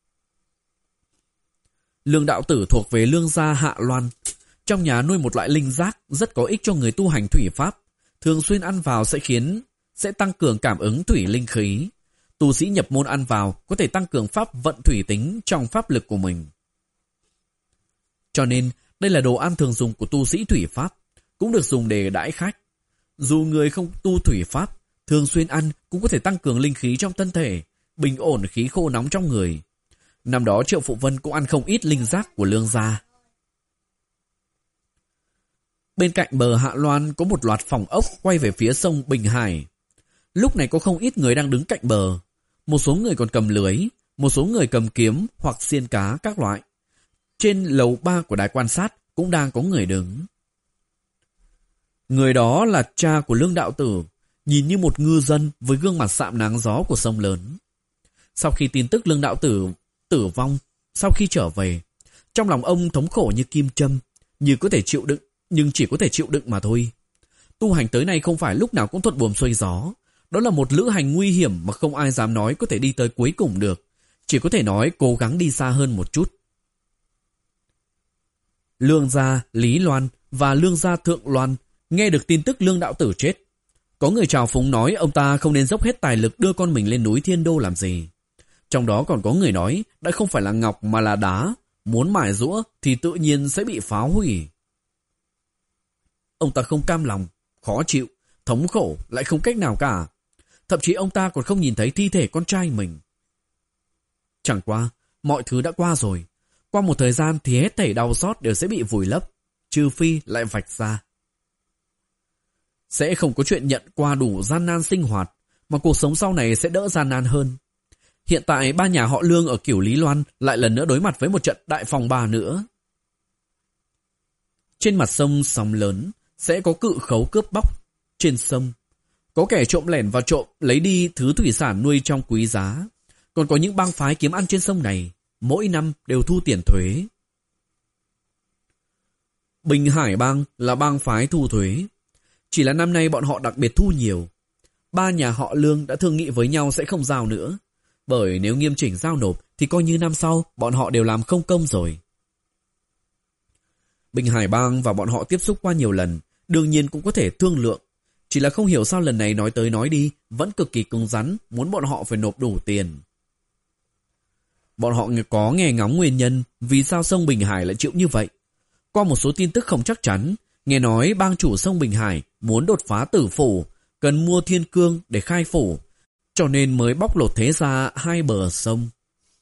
Lương đạo tử thuộc về Lương gia Hạ Loan, trong nhà nuôi một loại linh giác rất có ích cho người tu hành thủy pháp, thường xuyên ăn vào sẽ khiến sẽ tăng cường cảm ứng thủy linh khí. Tu sĩ nhập môn ăn vào có thể tăng cường pháp vận thủy tính trong pháp lực của mình. Cho nên đây là đồ ăn thường dùng của tu sĩ thủy pháp, cũng được dùng để đãi khách. Dù người không tu thủy pháp, thường xuyên ăn cũng có thể tăng cường linh khí trong thân thể, bình ổn khí khô nóng trong người. Năm đó Triệu Phụ Vân cũng ăn không ít linh giác của Lương gia. Bên cạnh bờ Hạ Loan có một loạt phòng ốc quay về phía sông Bình Hải. Lúc này có không ít người đang đứng cạnh bờ. Một số người còn cầm lưới, một số người cầm kiếm hoặc xiên cá các loại. Trên lầu ba của đài quan sát cũng đang có người đứng. Người đó là cha của Lương đạo tử, nhìn như một ngư dân với gương mặt sạm nắng gió của sông lớn. Sau khi tin tức Lương đạo tử tử vong, sau khi trở về, trong lòng ông thống khổ như kim châm, như có thể chịu đựng, nhưng chỉ có thể chịu đựng mà thôi. Tu hành tới nay không phải lúc nào cũng thuận buồm xuôi gió, đó là một lữ hành nguy hiểm mà không ai dám nói có thể đi tới cuối cùng được, chỉ có thể nói cố gắng đi xa hơn một chút. Lương gia Lý Loan và Lương gia Thượng Loan nghe được tin tức Lương đạo tử chết. Có người trào phúng nói ông ta không nên dốc hết tài lực đưa con mình lên núi Thiên Đô làm gì. Trong đó còn có người nói đã không phải là ngọc mà là đá, muốn mài giũa thì tự nhiên sẽ bị phá hủy. Ông ta không cam lòng, khó chịu, thống khổ lại không cách nào cả. Thậm chí ông ta còn không nhìn thấy thi thể con trai mình. Chẳng qua, mọi thứ đã qua rồi. Qua một thời gian thì hết thảy đau xót đều sẽ bị vùi lấp, trừ phi lại vạch ra. Sẽ không có chuyện nhận qua đủ gian nan sinh hoạt, mà cuộc sống sau này sẽ đỡ gian nan hơn. Hiện tại ba nhà họ Lương ở Cửu Lý Loan lại lần nữa đối mặt với một trận đại phong ba nữa. Trên mặt sông sóng lớn sẽ có cự khấu cướp bóc. Trên sông có kẻ trộm lẻn vào trộm lấy đi thứ thủy sản nuôi trong quý giá. Còn có những bang phái kiếm ăn trên sông này, mỗi năm đều thu tiền thuế. Bình Hải bang là bang phái thu thuế. Chỉ là năm nay bọn họ đặc biệt thu nhiều. Ba nhà họ Lương đã thương nghị với nhau sẽ không giao nữa. Bởi nếu nghiêm chỉnh giao nộp thì coi như năm sau bọn họ đều làm không công rồi. Bình Hải bang và bọn họ tiếp xúc qua nhiều lần, đương nhiên cũng có thể thương lượng. Chỉ là không hiểu sao lần này nói tới nói đi vẫn cực kỳ cứng rắn, muốn bọn họ phải nộp đủ tiền. Bọn họ có nghe ngóng nguyên nhân vì sao sông Bình Hải lại chịu như vậy. Qua một số tin tức không chắc chắn, nghe nói bang chủ sông Bình Hải muốn đột phá tử phủ, cần mua thiên cương để khai phủ, cho nên mới bóc lột thế ra hai bờ sông.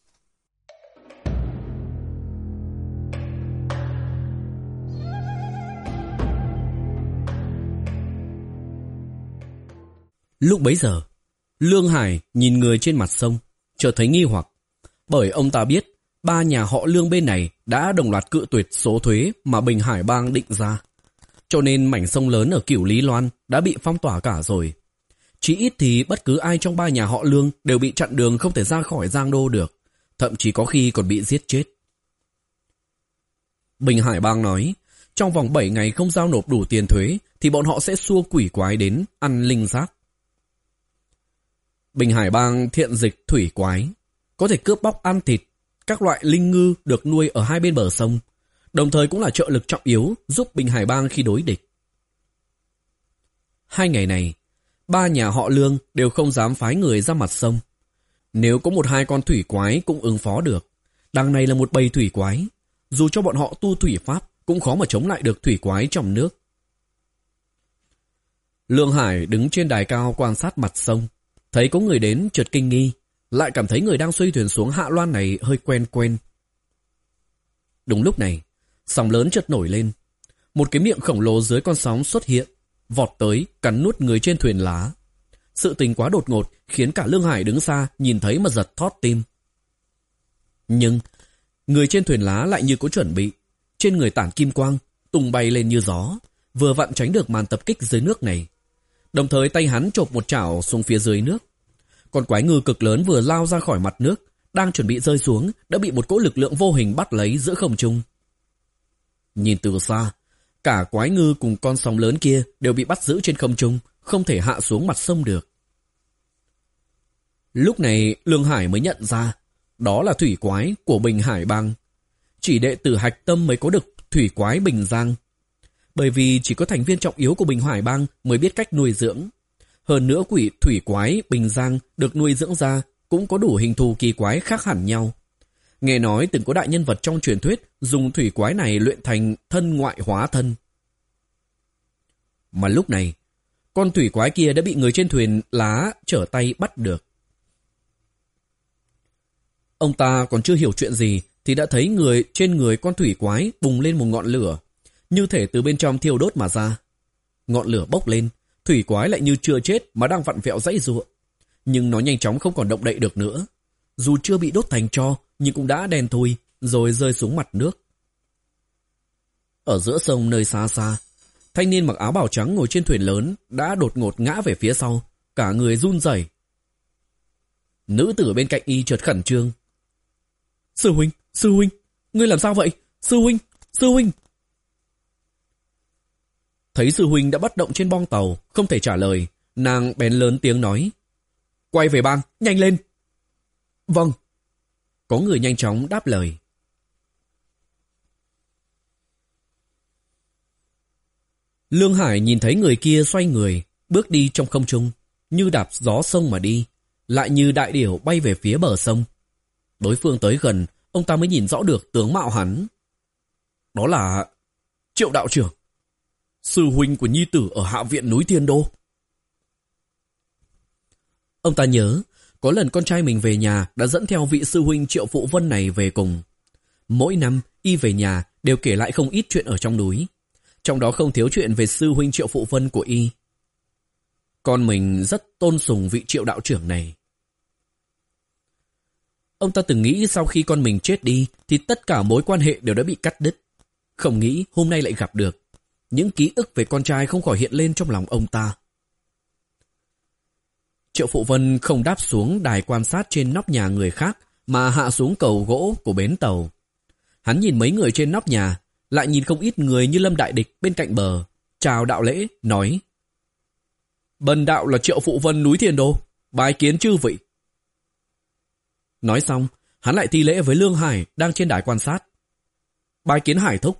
Lúc bấy giờ, Lương Hải nhìn người trên mặt sông, chợt thấy nghi hoặc, bởi ông ta biết ba nhà họ Lương bên này đã đồng loạt cự tuyệt số thuế mà Bình Hải bang định ra, cho nên mảnh sông lớn ở Cửu Lý Loan đã bị phong tỏa cả rồi. Chỉ ít thì bất cứ ai trong ba nhà họ Lương đều bị chặn đường không thể ra khỏi Giang Đô được, thậm chí có khi còn bị giết chết. Bình Hải bang nói, trong vòng bảy ngày không giao nộp đủ tiền thuế thì bọn họ sẽ xua quỷ quái đến ăn linh giác. Bình Hải bang thiện dịch thủy quái, có thể cướp bóc ăn thịt các loại linh ngư được nuôi ở hai bên bờ sông, đồng thời cũng là trợ lực trọng yếu giúp Bình Hải bang khi đối địch. Hai ngày này, ba nhà họ Lương đều không dám phái người ra mặt sông. Nếu có một hai con thủy quái cũng ứng phó được. Đằng này là một bầy thủy quái, dù cho bọn họ tu thủy pháp cũng khó mà chống lại được thủy quái trong nước. Lương Hải đứng trên đài cao quan sát mặt sông, thấy có người đến chợt kinh nghi, lại cảm thấy người đang xuôi thuyền xuống Hạ Loan này hơi quen quen. Đúng lúc này, sóng lớn chợt nổi lên. Một cái miệng khổng lồ dưới con sóng xuất hiện, vọt tới, cắn nuốt người trên thuyền lá. Sự tình quá đột ngột khiến cả Lương Hải đứng xa nhìn thấy mà giật thót tim. Nhưng người trên thuyền lá lại như có chuẩn bị, trên người tản kim quang, tung bay lên như gió, vừa vặn tránh được màn tập kích dưới nước này. Đồng thời tay hắn chộp một chảo xuống phía dưới nước. Con quái ngư cực lớn vừa lao ra khỏi mặt nước, đang chuẩn bị rơi xuống, đã bị một cỗ lực lượng vô hình bắt lấy giữa không trung. Nhìn từ xa, cả quái ngư cùng con sóng lớn kia đều bị bắt giữ trên không trung, không thể hạ xuống mặt sông được. Lúc này Lương Hải mới nhận ra, đó là thủy quái của Bình Hải bang. Chỉ đệ tử hạch tâm mới có được thủy quái Bình Giang. Bởi vì chỉ có thành viên trọng yếu của Bình Hải bang mới biết cách nuôi dưỡng. Hơn nữa quỷ thủy quái Bình Giang được nuôi dưỡng ra cũng có đủ hình thù kỳ quái khác hẳn nhau. Nghe nói từng có đại nhân vật trong truyền thuyết dùng thủy quái này luyện thành thân ngoại hóa thân. Mà lúc này, con thủy quái kia đã bị người trên thuyền lá trở tay bắt được. Ông ta còn chưa hiểu chuyện gì thì đã thấy người trên người con thủy quái bùng lên một ngọn lửa, như thể từ bên trong thiêu đốt mà ra. Ngọn lửa bốc lên, thủy quái lại như chưa chết mà đang vặn vẹo giãy giụa, nhưng nó nhanh chóng không còn động đậy được nữa. Dù chưa bị đốt thành tro nhưng cũng đã đen thui rồi rơi xuống mặt nước. Ở giữa sông nơi xa xa, thanh niên mặc áo bào trắng ngồi trên thuyền lớn đã đột ngột ngã về phía sau, cả người run rẩy. Nữ tử bên cạnh y chợt khẩn trương. Sư huynh, sư huynh, ngươi làm sao vậy? Sư huynh, sư huynh. Thấy sư huynh đã bất động trên bong tàu, không thể trả lời, nàng bèn lớn tiếng nói. Quay về bang, nhanh lên. Vâng. Có người nhanh chóng đáp lời. Lương Hải nhìn thấy người kia xoay người, bước đi trong không trung, như đạp gió sông mà đi, lại như đại điểu bay về phía bờ sông, Đối phương tới gần, ông ta mới nhìn rõ được tướng mạo hắn. Đó là Triệu đạo trưởng, sư huynh của nhi tử ở hạ viện núi Thiên Đô. Ông ta nhớ, có lần con trai mình về nhà đã dẫn theo vị sư huynh Triệu Phụ Vân này về cùng. Mỗi năm, y về nhà đều kể lại không ít chuyện ở trong núi. Trong đó không thiếu chuyện về sư huynh Triệu Phụ Vân của y. Con mình rất tôn sùng vị Triệu đạo trưởng này. Ông ta từng nghĩ sau khi con mình chết đi thì tất cả mối quan hệ đều đã bị cắt đứt. Không nghĩ hôm nay lại gặp được. Những ký ức về con trai không khỏi hiện lên trong lòng ông ta. Triệu Phụ Vân không đáp xuống đài quan sát trên nóc nhà người khác mà hạ xuống cầu gỗ của bến tàu. Hắn nhìn mấy người trên nóc nhà, lại nhìn không ít người như Lâm Đại Địch bên cạnh bờ, chào đạo lễ, nói: Bần đạo là Triệu Phụ Vân núi Thiên Đô, bái kiến chư vị. Nói xong, hắn lại thi lễ với Lương Hải đang trên đài quan sát. Bái kiến Hải thúc.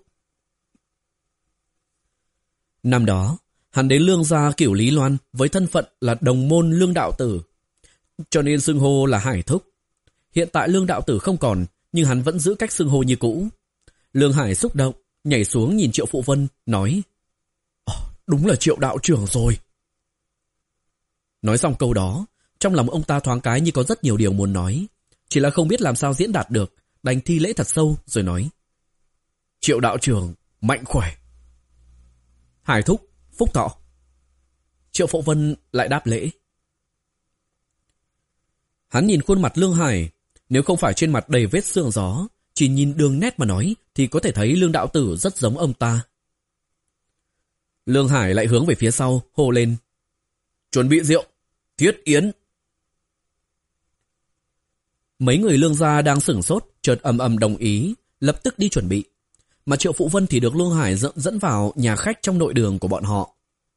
Năm đó, hắn đến Lương gia Cửu Lý Loan với thân phận là đồng môn Lương đạo tử, cho nên xưng hô là Hải thúc. Hiện tại Lương đạo tử không còn, nhưng hắn vẫn giữ cách xưng hô như cũ. Lương Hải xúc động, nhảy xuống nhìn Triệu Phụ Vân, nói: Đúng là Triệu đạo trưởng rồi. Nói xong câu đó, trong lòng ông ta thoáng cái như có rất nhiều điều muốn nói, chỉ là không biết làm sao diễn đạt được, đành thi lễ thật sâu rồi nói: Triệu đạo trưởng mạnh khỏe. Hải thúc phúc thọ. Triệu Phụ Vân lại đáp lễ. Hắn nhìn khuôn mặt Lương Hải, nếu không phải trên mặt đầy vết sương gió, chỉ nhìn đường nét mà nói thì có thể thấy Lương đạo tử rất giống ông ta. Lương Hải lại hướng về phía sau, hô lên: Chuẩn bị rượu, thiết yến. Mấy người Lương gia đang sửng sốt, chợt ầm ầm đồng ý, lập tức đi chuẩn bị. Mà Triệu Phụ Vân thì được Lương Hải dẫn, dẫn vào nhà khách trong nội đường của bọn họ.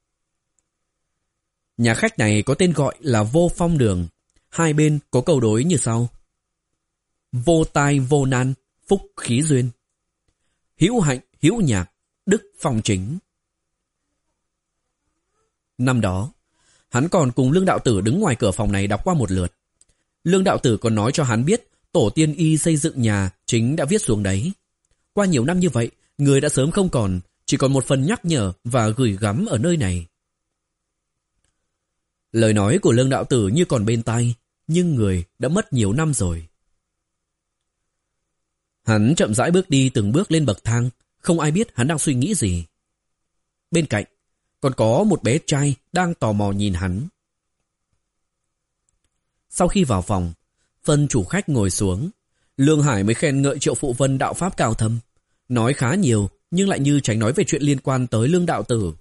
Nhà khách này có tên gọi là Vô Phong Đường. Hai bên có câu đối như sau: Vô tai vô nan, phúc khí duyên. Hữu hạnh, hữu nhạc, đức phong chính. Năm đó, hắn còn cùng Lương đạo tử đứng ngoài cửa phòng này đọc qua một lượt. Lương đạo tử còn nói cho hắn biết tổ tiên y xây dựng nhà chính đã viết xuống đấy. Qua nhiều năm như vậy, người đã sớm không còn, chỉ còn một phần nhắc nhở và gửi gắm ở nơi này. Lời nói của Lương đạo tử như còn bên tai, nhưng người đã mất nhiều năm rồi. Hắn chậm rãi bước đi từng bước lên bậc thang, không ai biết hắn đang suy nghĩ gì. Bên cạnh, còn có một bé trai đang tò mò nhìn hắn. Sau khi vào phòng, phân chủ khách ngồi xuống, Lương Hải mới khen ngợi Triệu Phụ Vân đạo pháp cao thâm, nói khá nhiều nhưng lại như tránh nói về chuyện liên quan tới Lương đạo tử.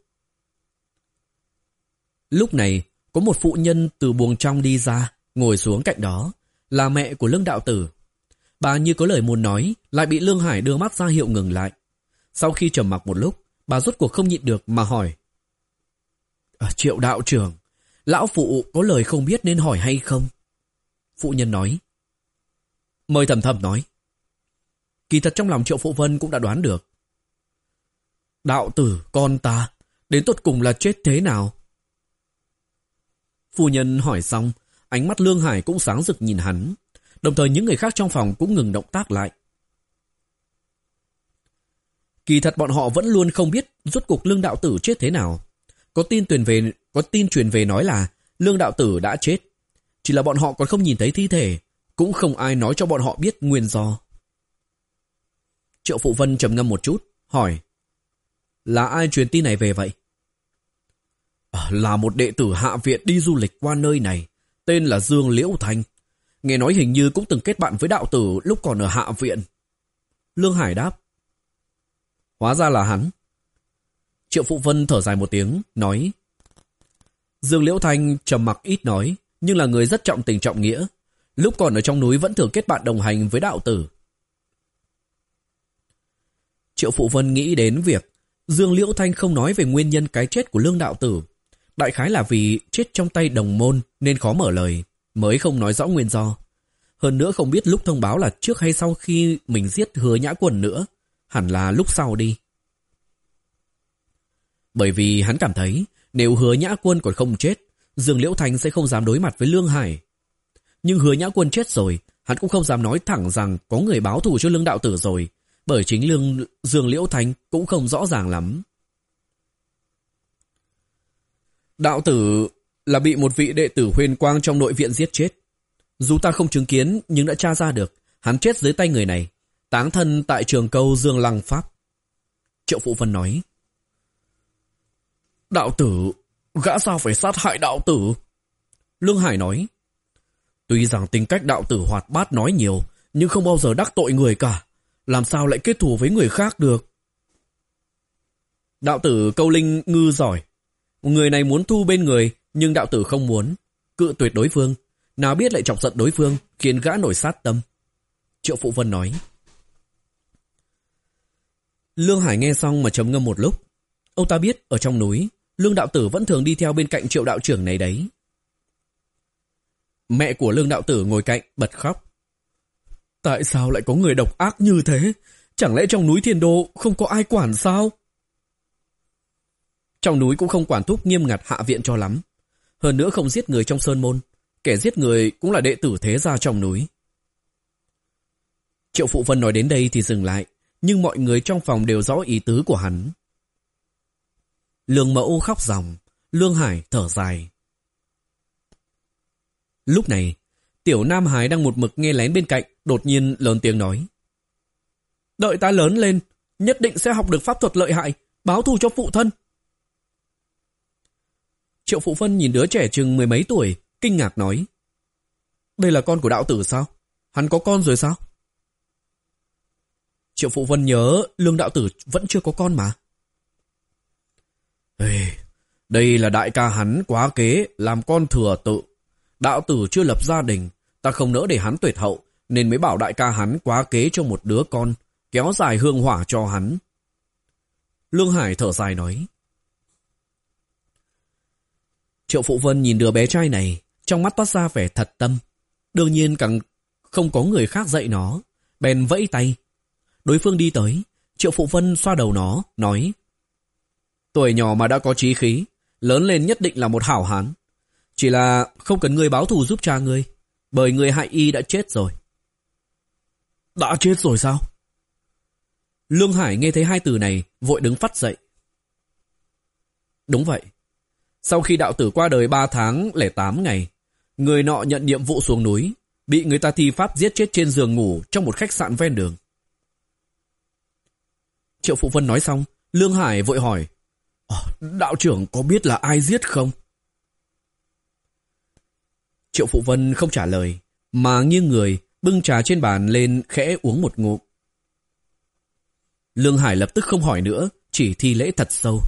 Lúc này, có một phụ nhân từ buồng trong đi ra, ngồi xuống cạnh đó, là mẹ của Lương đạo tử. Bà như có lời muốn nói, lại bị Lương Hải đưa mắt ra hiệu ngừng lại. Sau khi trầm mặc một lúc, bà rốt cuộc không nhịn được mà hỏi: à, Triệu đạo trưởng, lão phụ có lời không biết nên hỏi hay không? Phụ nhân nói. Mời Thầm Thầm nói. Kỳ thật trong lòng Triệu Phụ Vân cũng đã đoán được. Đạo tử con ta, đến tột cùng là chết thế nào? Phu nhân hỏi xong, ánh mắt Lương Hải cũng sáng rực nhìn hắn. Đồng thời những người khác trong phòng cũng ngừng động tác lại. Kỳ thật bọn họ vẫn luôn không biết rốt cuộc Lương đạo tử chết thế nào. Có tin truyền về, có tin truyền về nói là Lương đạo tử đã chết. Chỉ là bọn họ còn không nhìn thấy thi thể, cũng không ai nói cho bọn họ biết nguyên do. Triệu Phụ Vân trầm ngâm một chút, hỏi: Là ai truyền tin này về vậy? À, là một đệ tử hạ viện đi du lịch qua nơi này, tên là Dương Liễu Thanh. Nghe nói hình như cũng từng kết bạn với đạo tử lúc còn ở hạ viện. Lương Hải đáp. Hóa ra là hắn. Triệu Phụ Vân thở dài một tiếng, nói: Dương Liễu Thanh trầm mặc ít nói, nhưng là người rất trọng tình trọng nghĩa. Lúc còn ở trong núi vẫn thường kết bạn đồng hành với đạo tử. Triệu Phụ Vân nghĩ đến việc Dương Liễu Thanh không nói về nguyên nhân cái chết của Lương đạo tử. Đại khái là vì chết trong tay đồng môn nên khó mở lời, mới không nói rõ nguyên do. Hơn nữa không biết lúc thông báo là trước hay sau khi mình giết Hứa Nhã Quân nữa, hẳn là lúc sau đi. Bởi vì hắn cảm thấy nếu Hứa Nhã Quân còn không chết, Dương Liễu Thanh sẽ không dám đối mặt với Lương Hải. Nhưng Hứa Nhã Quân chết rồi, hắn cũng không dám nói thẳng rằng có người báo thù cho Lương đạo tử rồi, bởi chính Lương Dương Liễu Thanh cũng không rõ ràng lắm. Đạo tử là bị một vị đệ tử Huyền Quang trong nội viện giết chết. Dù ta không chứng kiến nhưng đã tra ra được hắn chết dưới tay người này, táng thân tại trường câu Dương Lăng Pháp. Triệu Phụ Vân nói. Đạo tử, gã sao phải sát hại đạo tử? Lương Hải nói. Tuy rằng tính cách đạo tử hoạt bát nói nhiều, nhưng không bao giờ đắc tội người cả. Làm sao lại kết thù với người khác được? Đạo tử câu linh ngư giỏi. Người này muốn thu bên người, nhưng đạo tử không muốn, cự tuyệt đối phương. Nào biết lại chọc giận đối phương, khiến gã nổi sát tâm. Triệu Phụ Vân nói. Lương Hải nghe xong mà trầm ngâm một lúc. Ông ta biết ở trong núi, Lương đạo tử vẫn thường đi theo bên cạnh Triệu đạo trưởng này đấy. Mẹ của Lương đạo tử ngồi cạnh bật khóc. Tại sao lại có người độc ác như thế? Chẳng lẽ trong núi Thiên Đô không có ai quản sao? Trong núi cũng không quản thúc nghiêm ngặt hạ viện cho lắm. Hơn nữa không giết người trong sơn môn. Kẻ giết người cũng là đệ tử thế gia trong núi. Triệu Phụ Vân nói đến đây thì dừng lại, nhưng mọi người trong phòng đều rõ ý tứ của hắn. Lương Mẫu khóc ròng, Lương Hải thở dài. Lúc này, Tiểu Nam Hải đang một mực nghe lén bên cạnh, đột nhiên lớn tiếng nói. Đợi ta lớn lên, nhất định sẽ học được pháp thuật lợi hại, báo thù cho phụ thân. Triệu Phụ Vân nhìn đứa trẻ chừng mười mấy tuổi, kinh ngạc nói. Đây là con của đạo tử sao? Hắn có con rồi sao? Triệu Phụ Vân nhớ Lương đạo tử vẫn chưa có con mà. Ê, đây là đại ca hắn quá kế, làm con thừa tự. Đạo tử chưa lập gia đình, ta không nỡ để hắn tuyệt hậu, nên mới bảo đại ca hắn quá kế cho một đứa con, kéo dài hương hỏa cho hắn. Lương Hải thở dài nói. Triệu Phụ Vân nhìn đứa bé trai này, trong mắt toát ra vẻ thật tâm. Đương nhiên càng không có người khác dạy nó, bèn vẫy tay. Đối phương đi tới, Triệu Phụ Vân xoa đầu nó, nói. Tuổi nhỏ mà đã có chí khí, lớn lên nhất định là một hảo hán. Chỉ là không cần ngươi báo thù giúp cha ngươi, bởi người hại y đã chết rồi. Đã chết rồi sao? Lương Hải nghe thấy hai từ này, vội đứng phắt dậy. Đúng vậy. Sau khi đạo tử qua đời ba tháng lẻ tám ngày, người nọ nhận nhiệm vụ xuống núi, bị người ta thi pháp giết chết trên giường ngủ trong một khách sạn ven đường. Triệu Phụ Vân nói xong, Lương Hải vội hỏi. Đạo trưởng có biết là ai giết không? Triệu Phụ Vân không trả lời, mà nghiêng người, bưng trà trên bàn lên khẽ uống một ngụm. Lương Hải lập tức không hỏi nữa, chỉ thi lễ thật sâu.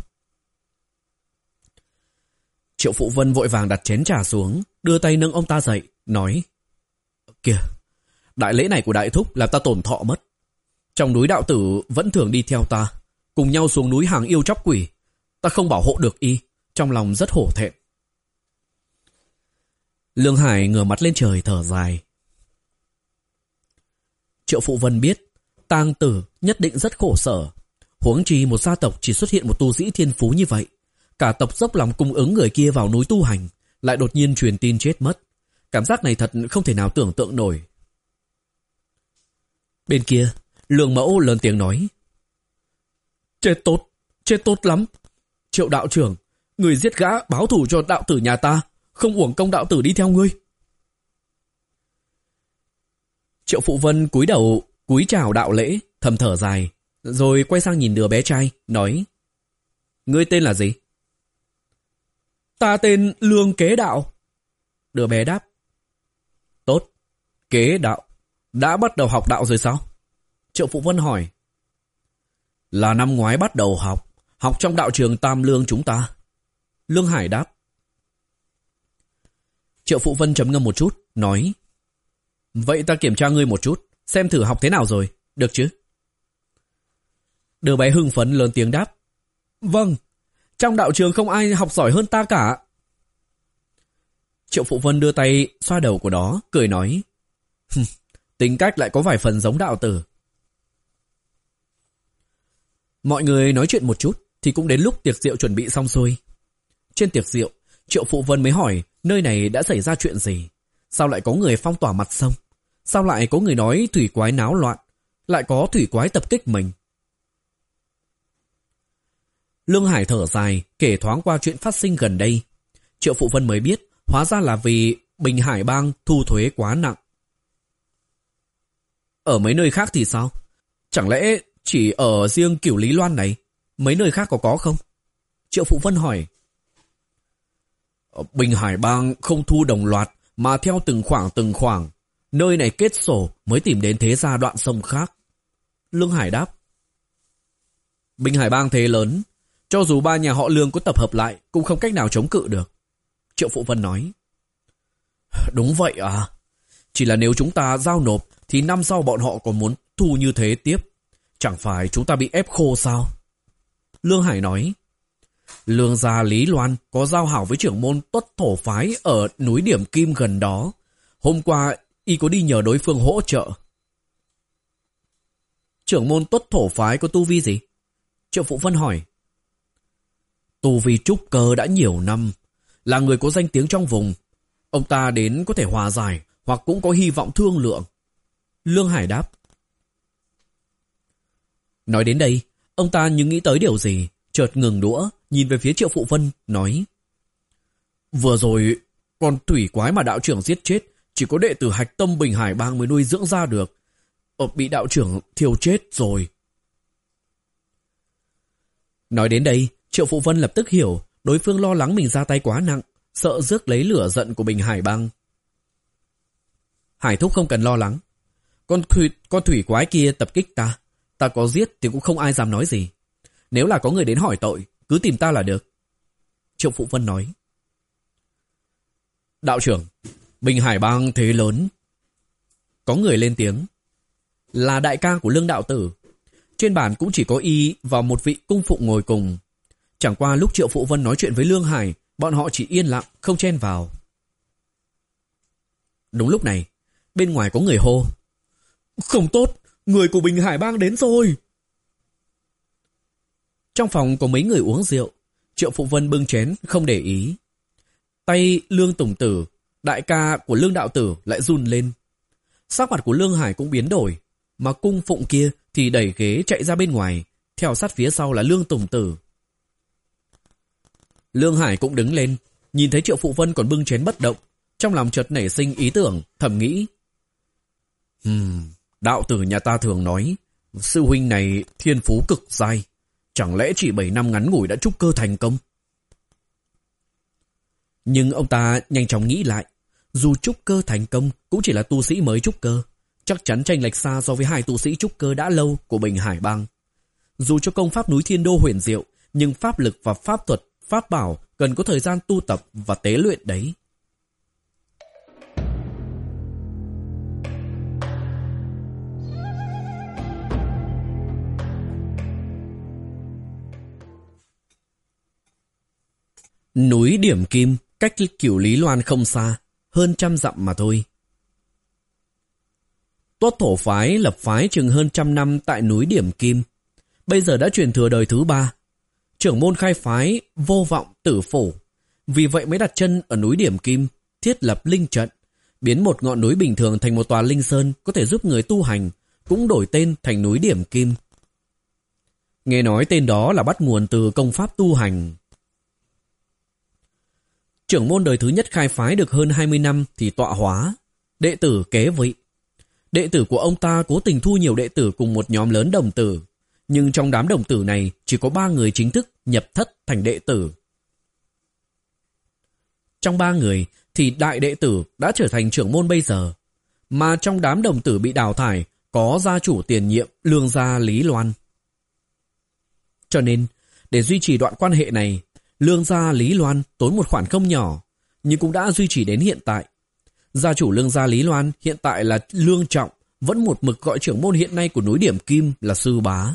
Triệu Phụ Vân vội vàng đặt chén trà xuống, đưa tay nâng ông ta dậy, nói. Kìa, đại lễ này của đại thúc làm ta tổn thọ mất. Trong núi đạo tử vẫn thường đi theo ta, cùng nhau xuống núi hàng yêu chóc quỷ. Ta không bảo hộ được y, trong lòng rất hổ thẹn. Lương Hải ngửa mặt lên trời thở dài. Triệu Phụ Vân biết, tang tử nhất định rất khổ sở. Huống chi một gia tộc chỉ xuất hiện một tu sĩ thiên phú như vậy. Cả tộc dốc lòng cung ứng người kia vào núi tu hành, lại đột nhiên truyền tin chết mất. Cảm giác này thật không thể nào tưởng tượng nổi. Bên kia, Lương Mẫu lớn tiếng nói. Chết tốt, chết tốt lắm. Triệu đạo trưởng, người giết gã báo thù cho đạo tử nhà ta, không uổng công đạo tử đi theo ngươi. Triệu Phụ Vân cúi đầu, cúi chào đạo lễ, thầm thở dài, rồi quay sang nhìn đứa bé trai, nói. Ngươi tên là gì? Ta tên Lương Kế Đạo. Đứa bé đáp. Tốt, Kế Đạo. Đã bắt đầu học đạo rồi sao? Triệu Phụ Vân hỏi. Là năm ngoái bắt đầu học, học trong đạo trường Tam Lương chúng ta. Lương Hải đáp. Triệu Phụ Vân chấm ngâm một chút, nói. Vậy ta kiểm tra ngươi một chút, xem thử học thế nào rồi, được chứ? Đứa bé hưng phấn lớn tiếng đáp. Vâng, trong đạo trường không ai học giỏi hơn ta cả. Triệu Phụ Vân đưa tay xoa đầu của nó, cười nói. Tính cách lại có vài phần giống đạo tử. Mọi người nói chuyện một chút, thì cũng đến lúc tiệc rượu chuẩn bị xong xuôi. Trên tiệc rượu, Triệu Phụ Vân mới hỏi nơi này đã xảy ra chuyện gì. Sao lại có người phong tỏa mặt sông? Sao lại có người nói thủy quái náo loạn? Lại có thủy quái tập kích mình? Lương Hải thở dài, kể thoáng qua chuyện phát sinh gần đây. Triệu Phụ Vân mới biết, hóa ra là vì Bình Hải Bang thu thuế quá nặng. Ở mấy nơi khác thì sao? Chẳng lẽ chỉ ở riêng Cửu Lý Loan này? Mấy nơi khác có có không? Triệu Phụ Vân hỏi. Bình Hải Bang không thu đồng loạt, mà theo từng khoảng từng khoảng. Nơi này kết sổ mới tìm đến thế gia đoạn sông khác. Lương Hải đáp. Bình Hải Bang thế lớn, cho dù ba nhà họ Lương có tập hợp lại cũng không cách nào chống cự được. Triệu Phụ Vân nói. Đúng vậy à? Chỉ là nếu chúng ta giao nộp thì năm sau bọn họ còn muốn thu như thế tiếp. Chẳng phải chúng ta bị ép khô sao? Lương Hải nói. Lương gia Lý Loan có giao hảo với trưởng môn Tuất Thổ Phái ở núi Điểm Kim gần đó. Hôm qua y có đi nhờ đối phương hỗ trợ. Trưởng môn Tuất Thổ Phái có tu vi gì? Triệu Phụ Vân hỏi. Tu vi trúc cơ đã nhiều năm, là người có danh tiếng trong vùng. Ông ta đến có thể hòa giải, hoặc cũng có hy vọng thương lượng. Lương Hải đáp. Nói đến đây, ông ta như nghĩ tới điều gì, chợt ngừng đũa, nhìn về phía Triệu Phụ Vân, nói. Vừa rồi, con thủy quái mà đạo trưởng giết chết, chỉ có đệ tử Hạch Tâm Bình Hải Bang mới nuôi dưỡng ra được. Ờ, bị đạo trưởng thiêu chết rồi. Nói đến đây, Triệu Phụ Vân lập tức hiểu đối phương lo lắng mình ra tay quá nặng, sợ rước lấy lửa giận của Bình Hải Bang. Hải thúc không cần lo lắng. Con thủy, con thủy quái kia tập kích ta, ta có giết thì cũng không ai dám nói gì. Nếu là có người đến hỏi tội, cứ tìm ta là được. Triệu Phụ Vân nói. Đạo trưởng, Bình Hải Bang thế lớn. Có người lên tiếng. Là đại ca của Lương đạo tử. Trên bản cũng chỉ có y và một vị cung phụng ngồi cùng. Chẳng qua lúc Triệu Phụ Vân nói chuyện với Lương Hải, bọn họ chỉ yên lặng, không chen vào. Đúng lúc này, bên ngoài có người hô. Không tốt, người của Bình Hải Bang đến rồi. Trong phòng có mấy người uống rượu. Triệu Phụ Vân bưng chén không để ý. Tay Lương Tùng Tử, đại ca của Lương đạo tử, lại run lên. Sắc mặt của Lương Hải cũng biến đổi, mà cung phụng kia thì đẩy ghế chạy ra bên ngoài, theo sát phía sau là Lương Tùng Tử. Lương Hải cũng đứng lên, nhìn thấy Triệu Phụ Vân còn bưng chén bất động, trong lòng chợt nảy sinh ý tưởng, thầm nghĩ. Hmm, đạo tử nhà ta thường nói, sư huynh này thiên phú cực dai, chẳng lẽ chỉ bảy năm ngắn ngủi đã trúc cơ thành công? Nhưng ông ta nhanh chóng nghĩ lại, dù trúc cơ thành công cũng chỉ là tu sĩ mới trúc cơ, chắc chắn chênh lệch xa so với hai tu sĩ trúc cơ đã lâu của Bình Hải Bang. Dù cho công pháp núi Thiên Đô huyền diệu, nhưng pháp lực và pháp thuật, pháp bảo cần có thời gian tu tập và tế luyện đấy. Núi Điểm Kim cách Cửu Lý Loan không xa, hơn trăm dặm mà thôi. Tuất Thổ Phái lập phái chừng hơn trăm năm tại núi Điểm Kim, bây giờ đã truyền thừa đời thứ ba. Trưởng môn khai phái Vô Vọng Tử Phủ, vì vậy mới đặt chân ở núi Điểm Kim, thiết lập linh trận, biến một ngọn núi bình thường thành một tòa linh sơn có thể giúp người tu hành, cũng đổi tên thành núi Điểm Kim. Nghe nói tên đó là bắt nguồn từ công pháp tu hành. Trưởng môn đời thứ nhất khai phái được hơn hai mươi năm thì tọa hóa, đệ tử kế vị. Đệ tử của ông ta cố tình thu nhiều đệ tử cùng một nhóm lớn đồng tử, nhưng trong đám đồng tử này chỉ có ba người chính thức nhập thất thành đệ tử. Trong ba người thì đại đệ tử đã trở thành trưởng môn bây giờ, mà trong đám đồng tử bị đào thải có gia chủ tiền nhiệm Lương gia Lý Loan. Cho nên, để duy trì đoạn quan hệ này, Lương gia Lý Loan tốn một khoản không nhỏ, nhưng cũng đã duy trì đến hiện tại. Gia chủ Lương gia Lý Loan hiện tại là Lương Trọng, vẫn một mực gọi trưởng môn hiện nay của núi Điểm Kim là sư bá.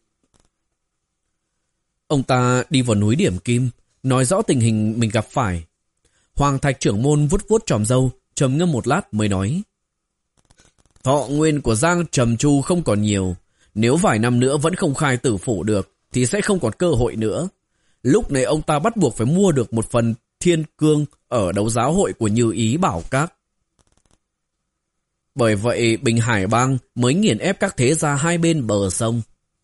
Ông ta đi vào núi Điểm Kim, nói rõ tình hình mình gặp phải. Hoàng Thạch trưởng môn vuốt vuốt tròm râu, trầm ngâm một lát mới nói. Thọ nguyên của Giang Trầm Chu không còn nhiều, nếu vài năm nữa vẫn không khai tử phủ được thì sẽ không còn cơ hội nữa. Lúc này ông ta bắt buộc phải mua được một phần thiên cương ở đấu giá hội của Như Ý Bảo Các. Bởi vậy Bình Hải Bang mới nghiền ép các thế gia hai bên bờ sông.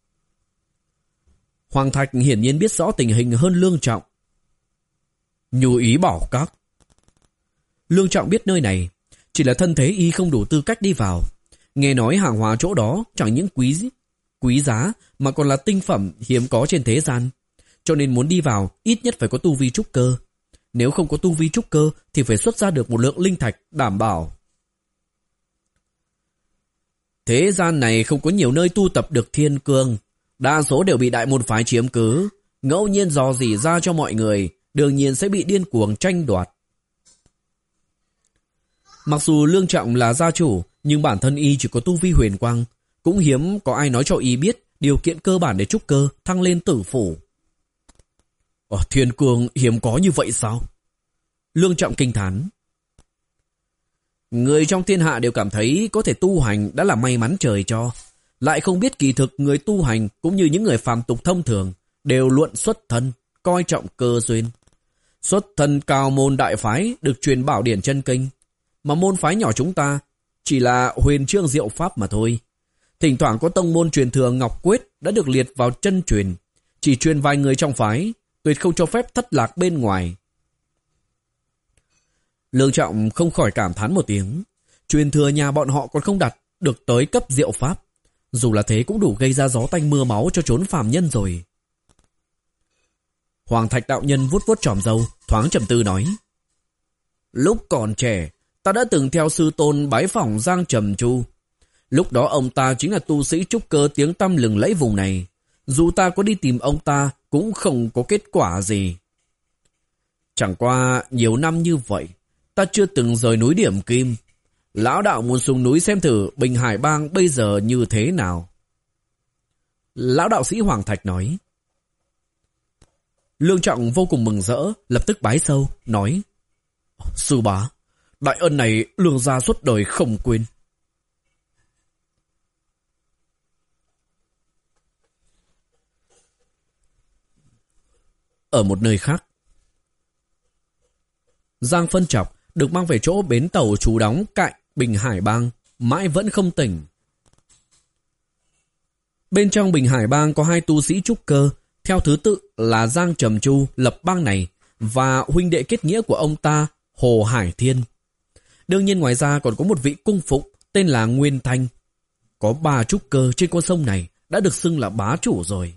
Hoàng Thạch hiển nhiên biết rõ tình hình hơn Lương Trọng. Như ý bảo các. Lương Trọng biết nơi này, chỉ là thân thế y không đủ tư cách đi vào. Nghe nói hàng hóa chỗ đó chẳng những quý quý giá mà còn là tinh phẩm hiếm có trên thế gian. Cho nên muốn đi vào ít nhất phải có tu vi trúc cơ. Nếu không có tu vi trúc cơ thì phải xuất ra được một lượng linh thạch đảm bảo. Thế gian này không có nhiều nơi tu tập được thiên cương. Đa số đều bị đại môn phái chiếm cứ. Ngẫu nhiên dò dỉ ra cho mọi người, đương nhiên sẽ bị điên cuồng tranh đoạt. Mặc dù Lương Trọng là gia chủ, nhưng bản thân y chỉ có tu vi huyền quang. Cũng hiếm có ai nói cho y biết điều kiện cơ bản để trúc cơ thăng lên tử phủ. Ở thiên cương hiếm có như vậy sao? Lương Trọng kinh thán. Người trong thiên hạ đều cảm thấy có thể tu hành đã là may mắn trời cho. Lại không biết kỳ thực người tu hành cũng như những người phàm tục thông thường đều luận xuất thân, coi trọng cơ duyên. Xuất thân cao môn đại phái được truyền bảo điển chân kinh, mà môn phái nhỏ chúng ta chỉ là huyền chương diệu pháp mà thôi. Thỉnh thoảng có tông môn truyền thừa Ngọc Quyết đã được liệt vào chân truyền, chỉ truyền vài người trong phái, tuyệt không cho phép thất lạc bên ngoài. Lương Trọng không khỏi cảm thán một tiếng. Truyền thừa nhà bọn họ còn không đạt được tới cấp diệu pháp. Dù là thế cũng đủ gây ra gió tanh mưa máu cho chốn phàm nhân rồi. Hoàng Thạch đạo nhân vuốt vuốt chòm râu, thoáng trầm tư nói. Lúc còn trẻ, ta đã từng theo sư tôn bái phỏng Giang Trầm Chu. Lúc đó ông ta chính là tu sĩ trúc cơ tiếng tăm lừng lẫy vùng này. Dù ta có đi tìm ông ta cũng không có kết quả gì. Chẳng qua nhiều năm như vậy, ta chưa từng rời núi Điểm Kim. Lão đạo muốn xuống núi xem thử Bình Hải Bang bây giờ như thế nào. Lão đạo sĩ Hoàng Thạch nói. Lương Trọng vô cùng mừng rỡ, lập tức bái sâu, nói. Sư bá, đại ân này Lương gia suốt đời không quên. Ở một nơi khác, Giang Phân Trọc được mang về chỗ bến tàu trú đóng cạnh Bình Hải Bang, mãi vẫn không tỉnh. Bên trong Bình Hải Bang có hai tu sĩ trúc cơ, theo thứ tự là Giang Trầm Chu lập bang này và huynh đệ kết nghĩa của ông ta Hồ Hải Thiên. Đương nhiên ngoài ra còn có một vị cung phụng tên là Nguyên Thanh. Có ba trúc cơ trên con sông này đã được xưng là bá chủ rồi.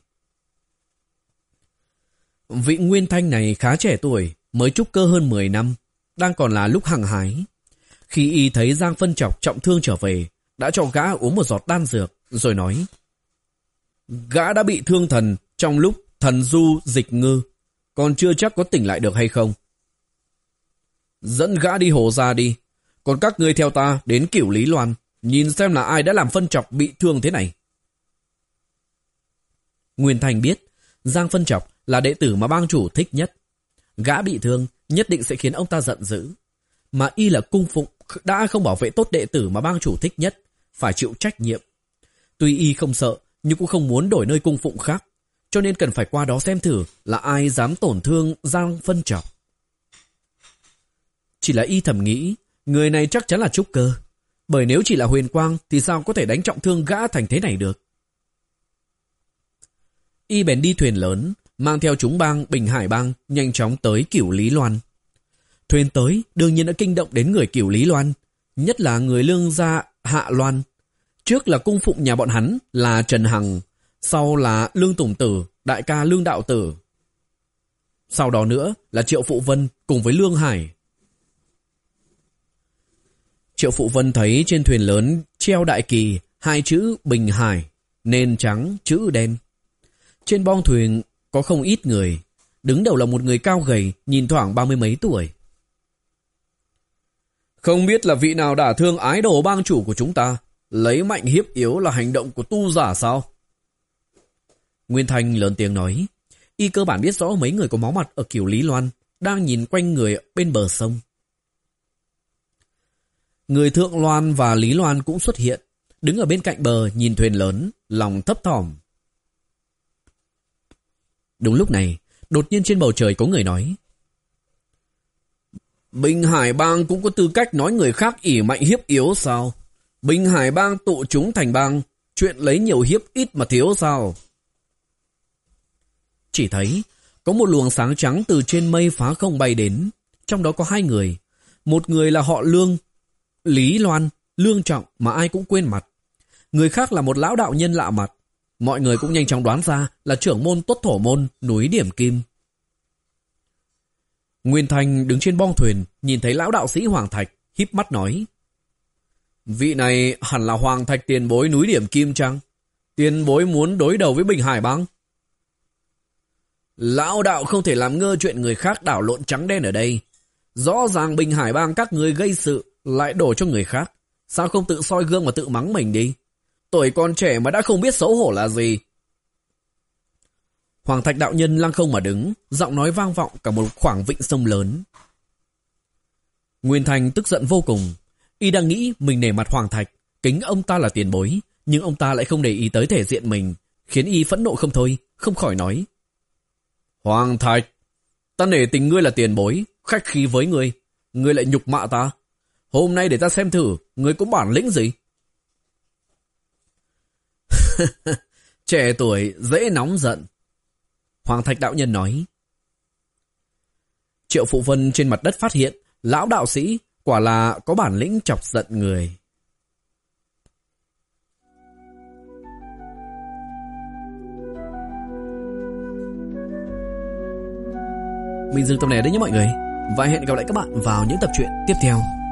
Vị Nguyên Thanh này khá trẻ tuổi, mới trúc cơ hơn mười năm, đang còn là lúc hăng hái. Khi y thấy Giang Phân Trọc trọng thương trở về, đã cho gã uống một giọt đan dược, rồi nói. Gã đã bị thương thần trong lúc thần du dịch ngư, còn chưa chắc có tỉnh lại được hay không. Dẫn gã đi Hồ gia đi, còn các ngươi theo ta đến Cửu Lý Loan, nhìn xem là ai đã làm Phân Trọc bị thương thế này. Nguyên Thanh biết, Giang Phân Trọc là đệ tử mà bang chủ thích nhất. Gã bị thương nhất định sẽ khiến ông ta giận dữ. Mà y là cung phụng đã không bảo vệ tốt đệ tử mà bang chủ thích nhất, phải chịu trách nhiệm. Tuy y không sợ, nhưng cũng không muốn đổi nơi cung phụng khác, cho nên cần phải qua đó xem thử là ai dám tổn thương Giang Phân Trọc. Chỉ là y thầm nghĩ, người này chắc chắn là trúc cơ, bởi nếu chỉ là huyền quang thì sao có thể đánh trọng thương gã thành thế này được. Y bèn đi thuyền lớn, mang theo chúng bang Bình Hải Bang nhanh chóng tới Cửu Lý Loan. Thuyền tới đương nhiên đã kinh động đến người Cửu Lý Loan, nhất là người Lương gia Hạ Loan. Trước là cung phụng nhà bọn hắn là Trần Hằng, sau là Lương Tùng Tử, đại ca Lương Đạo Tử. Sau đó nữa là Triệu Phụ Vân cùng với Lương Hải. Triệu Phụ Vân thấy trên thuyền lớn treo đại kỳ hai chữ Bình Hải, nền trắng chữ đen. Trên bong thuyền có không ít người, đứng đầu là một người cao gầy, nhìn thoảng ba mươi mấy tuổi. Không biết là vị nào đả thương ái đồ bang chủ của chúng ta, lấy mạnh hiếp yếu là hành động của tu giả sao? Nguyên Thanh lớn tiếng nói, y cơ bản biết rõ mấy người có máu mặt ở Cửu Lý Loan đang nhìn quanh người bên bờ sông. Người Thượng Loan và Lý Loan cũng xuất hiện, đứng ở bên cạnh bờ nhìn thuyền lớn, lòng thấp thỏm. Đúng lúc này, đột nhiên trên bầu trời có người nói. Bình Hải Bang cũng có tư cách nói người khác ỷ mạnh hiếp yếu sao? Bình Hải bang tụ chúng thành bang, chuyện lấy nhiều hiếp ít mà thiếu sao? Chỉ thấy có một luồng sáng trắng từ trên mây phá không bay đến, trong đó có hai người. Một người là họ Lương, Lý Loan, Lương Trọng mà ai cũng quên mặt. Người khác là một lão đạo nhân lạ mặt. Mọi người cũng nhanh chóng đoán ra là trưởng môn Tuất Thổ môn núi Điểm Kim. Nguyên Thành đứng trên bong thuyền, nhìn thấy lão đạo sĩ Hoàng Thạch, híp mắt nói: vị này hẳn là Hoàng Thạch tiền bối núi Điểm Kim chăng? Tiền bối muốn đối đầu với Bình Hải bang? Lão đạo không thể làm ngơ chuyện người khác đảo lộn trắng đen ở đây. Rõ ràng Bình Hải bang các người gây sự, lại đổ cho người khác. Sao không tự soi gương mà tự mắng mình đi? Tuổi còn trẻ mà đã không biết xấu hổ là gì. Hoàng Thạch đạo nhân lăng không mà đứng, giọng nói vang vọng cả một khoảng vịnh sông lớn. Nguyên Thành tức giận vô cùng. Y đang nghĩ mình nể mặt Hoàng Thạch, kính ông ta là tiền bối, nhưng ông ta lại không để ý tới thể diện mình, khiến Y phẫn nộ không thôi, không khỏi nói: Hoàng Thạch, ta nể tình ngươi là tiền bối, khách khí với ngươi, ngươi lại nhục mạ ta. Hôm nay để ta xem thử, ngươi có bản lĩnh gì? Trẻ tuổi dễ nóng giận. Hoàng Thạch đạo nhân nói. Triệu Phụ Vân trên mặt đất phát hiện lão đạo sĩ quả là có bản lĩnh chọc giận người. Mình dừng tập này đấy nhé mọi người, và hẹn gặp lại các bạn vào những tập truyện tiếp theo.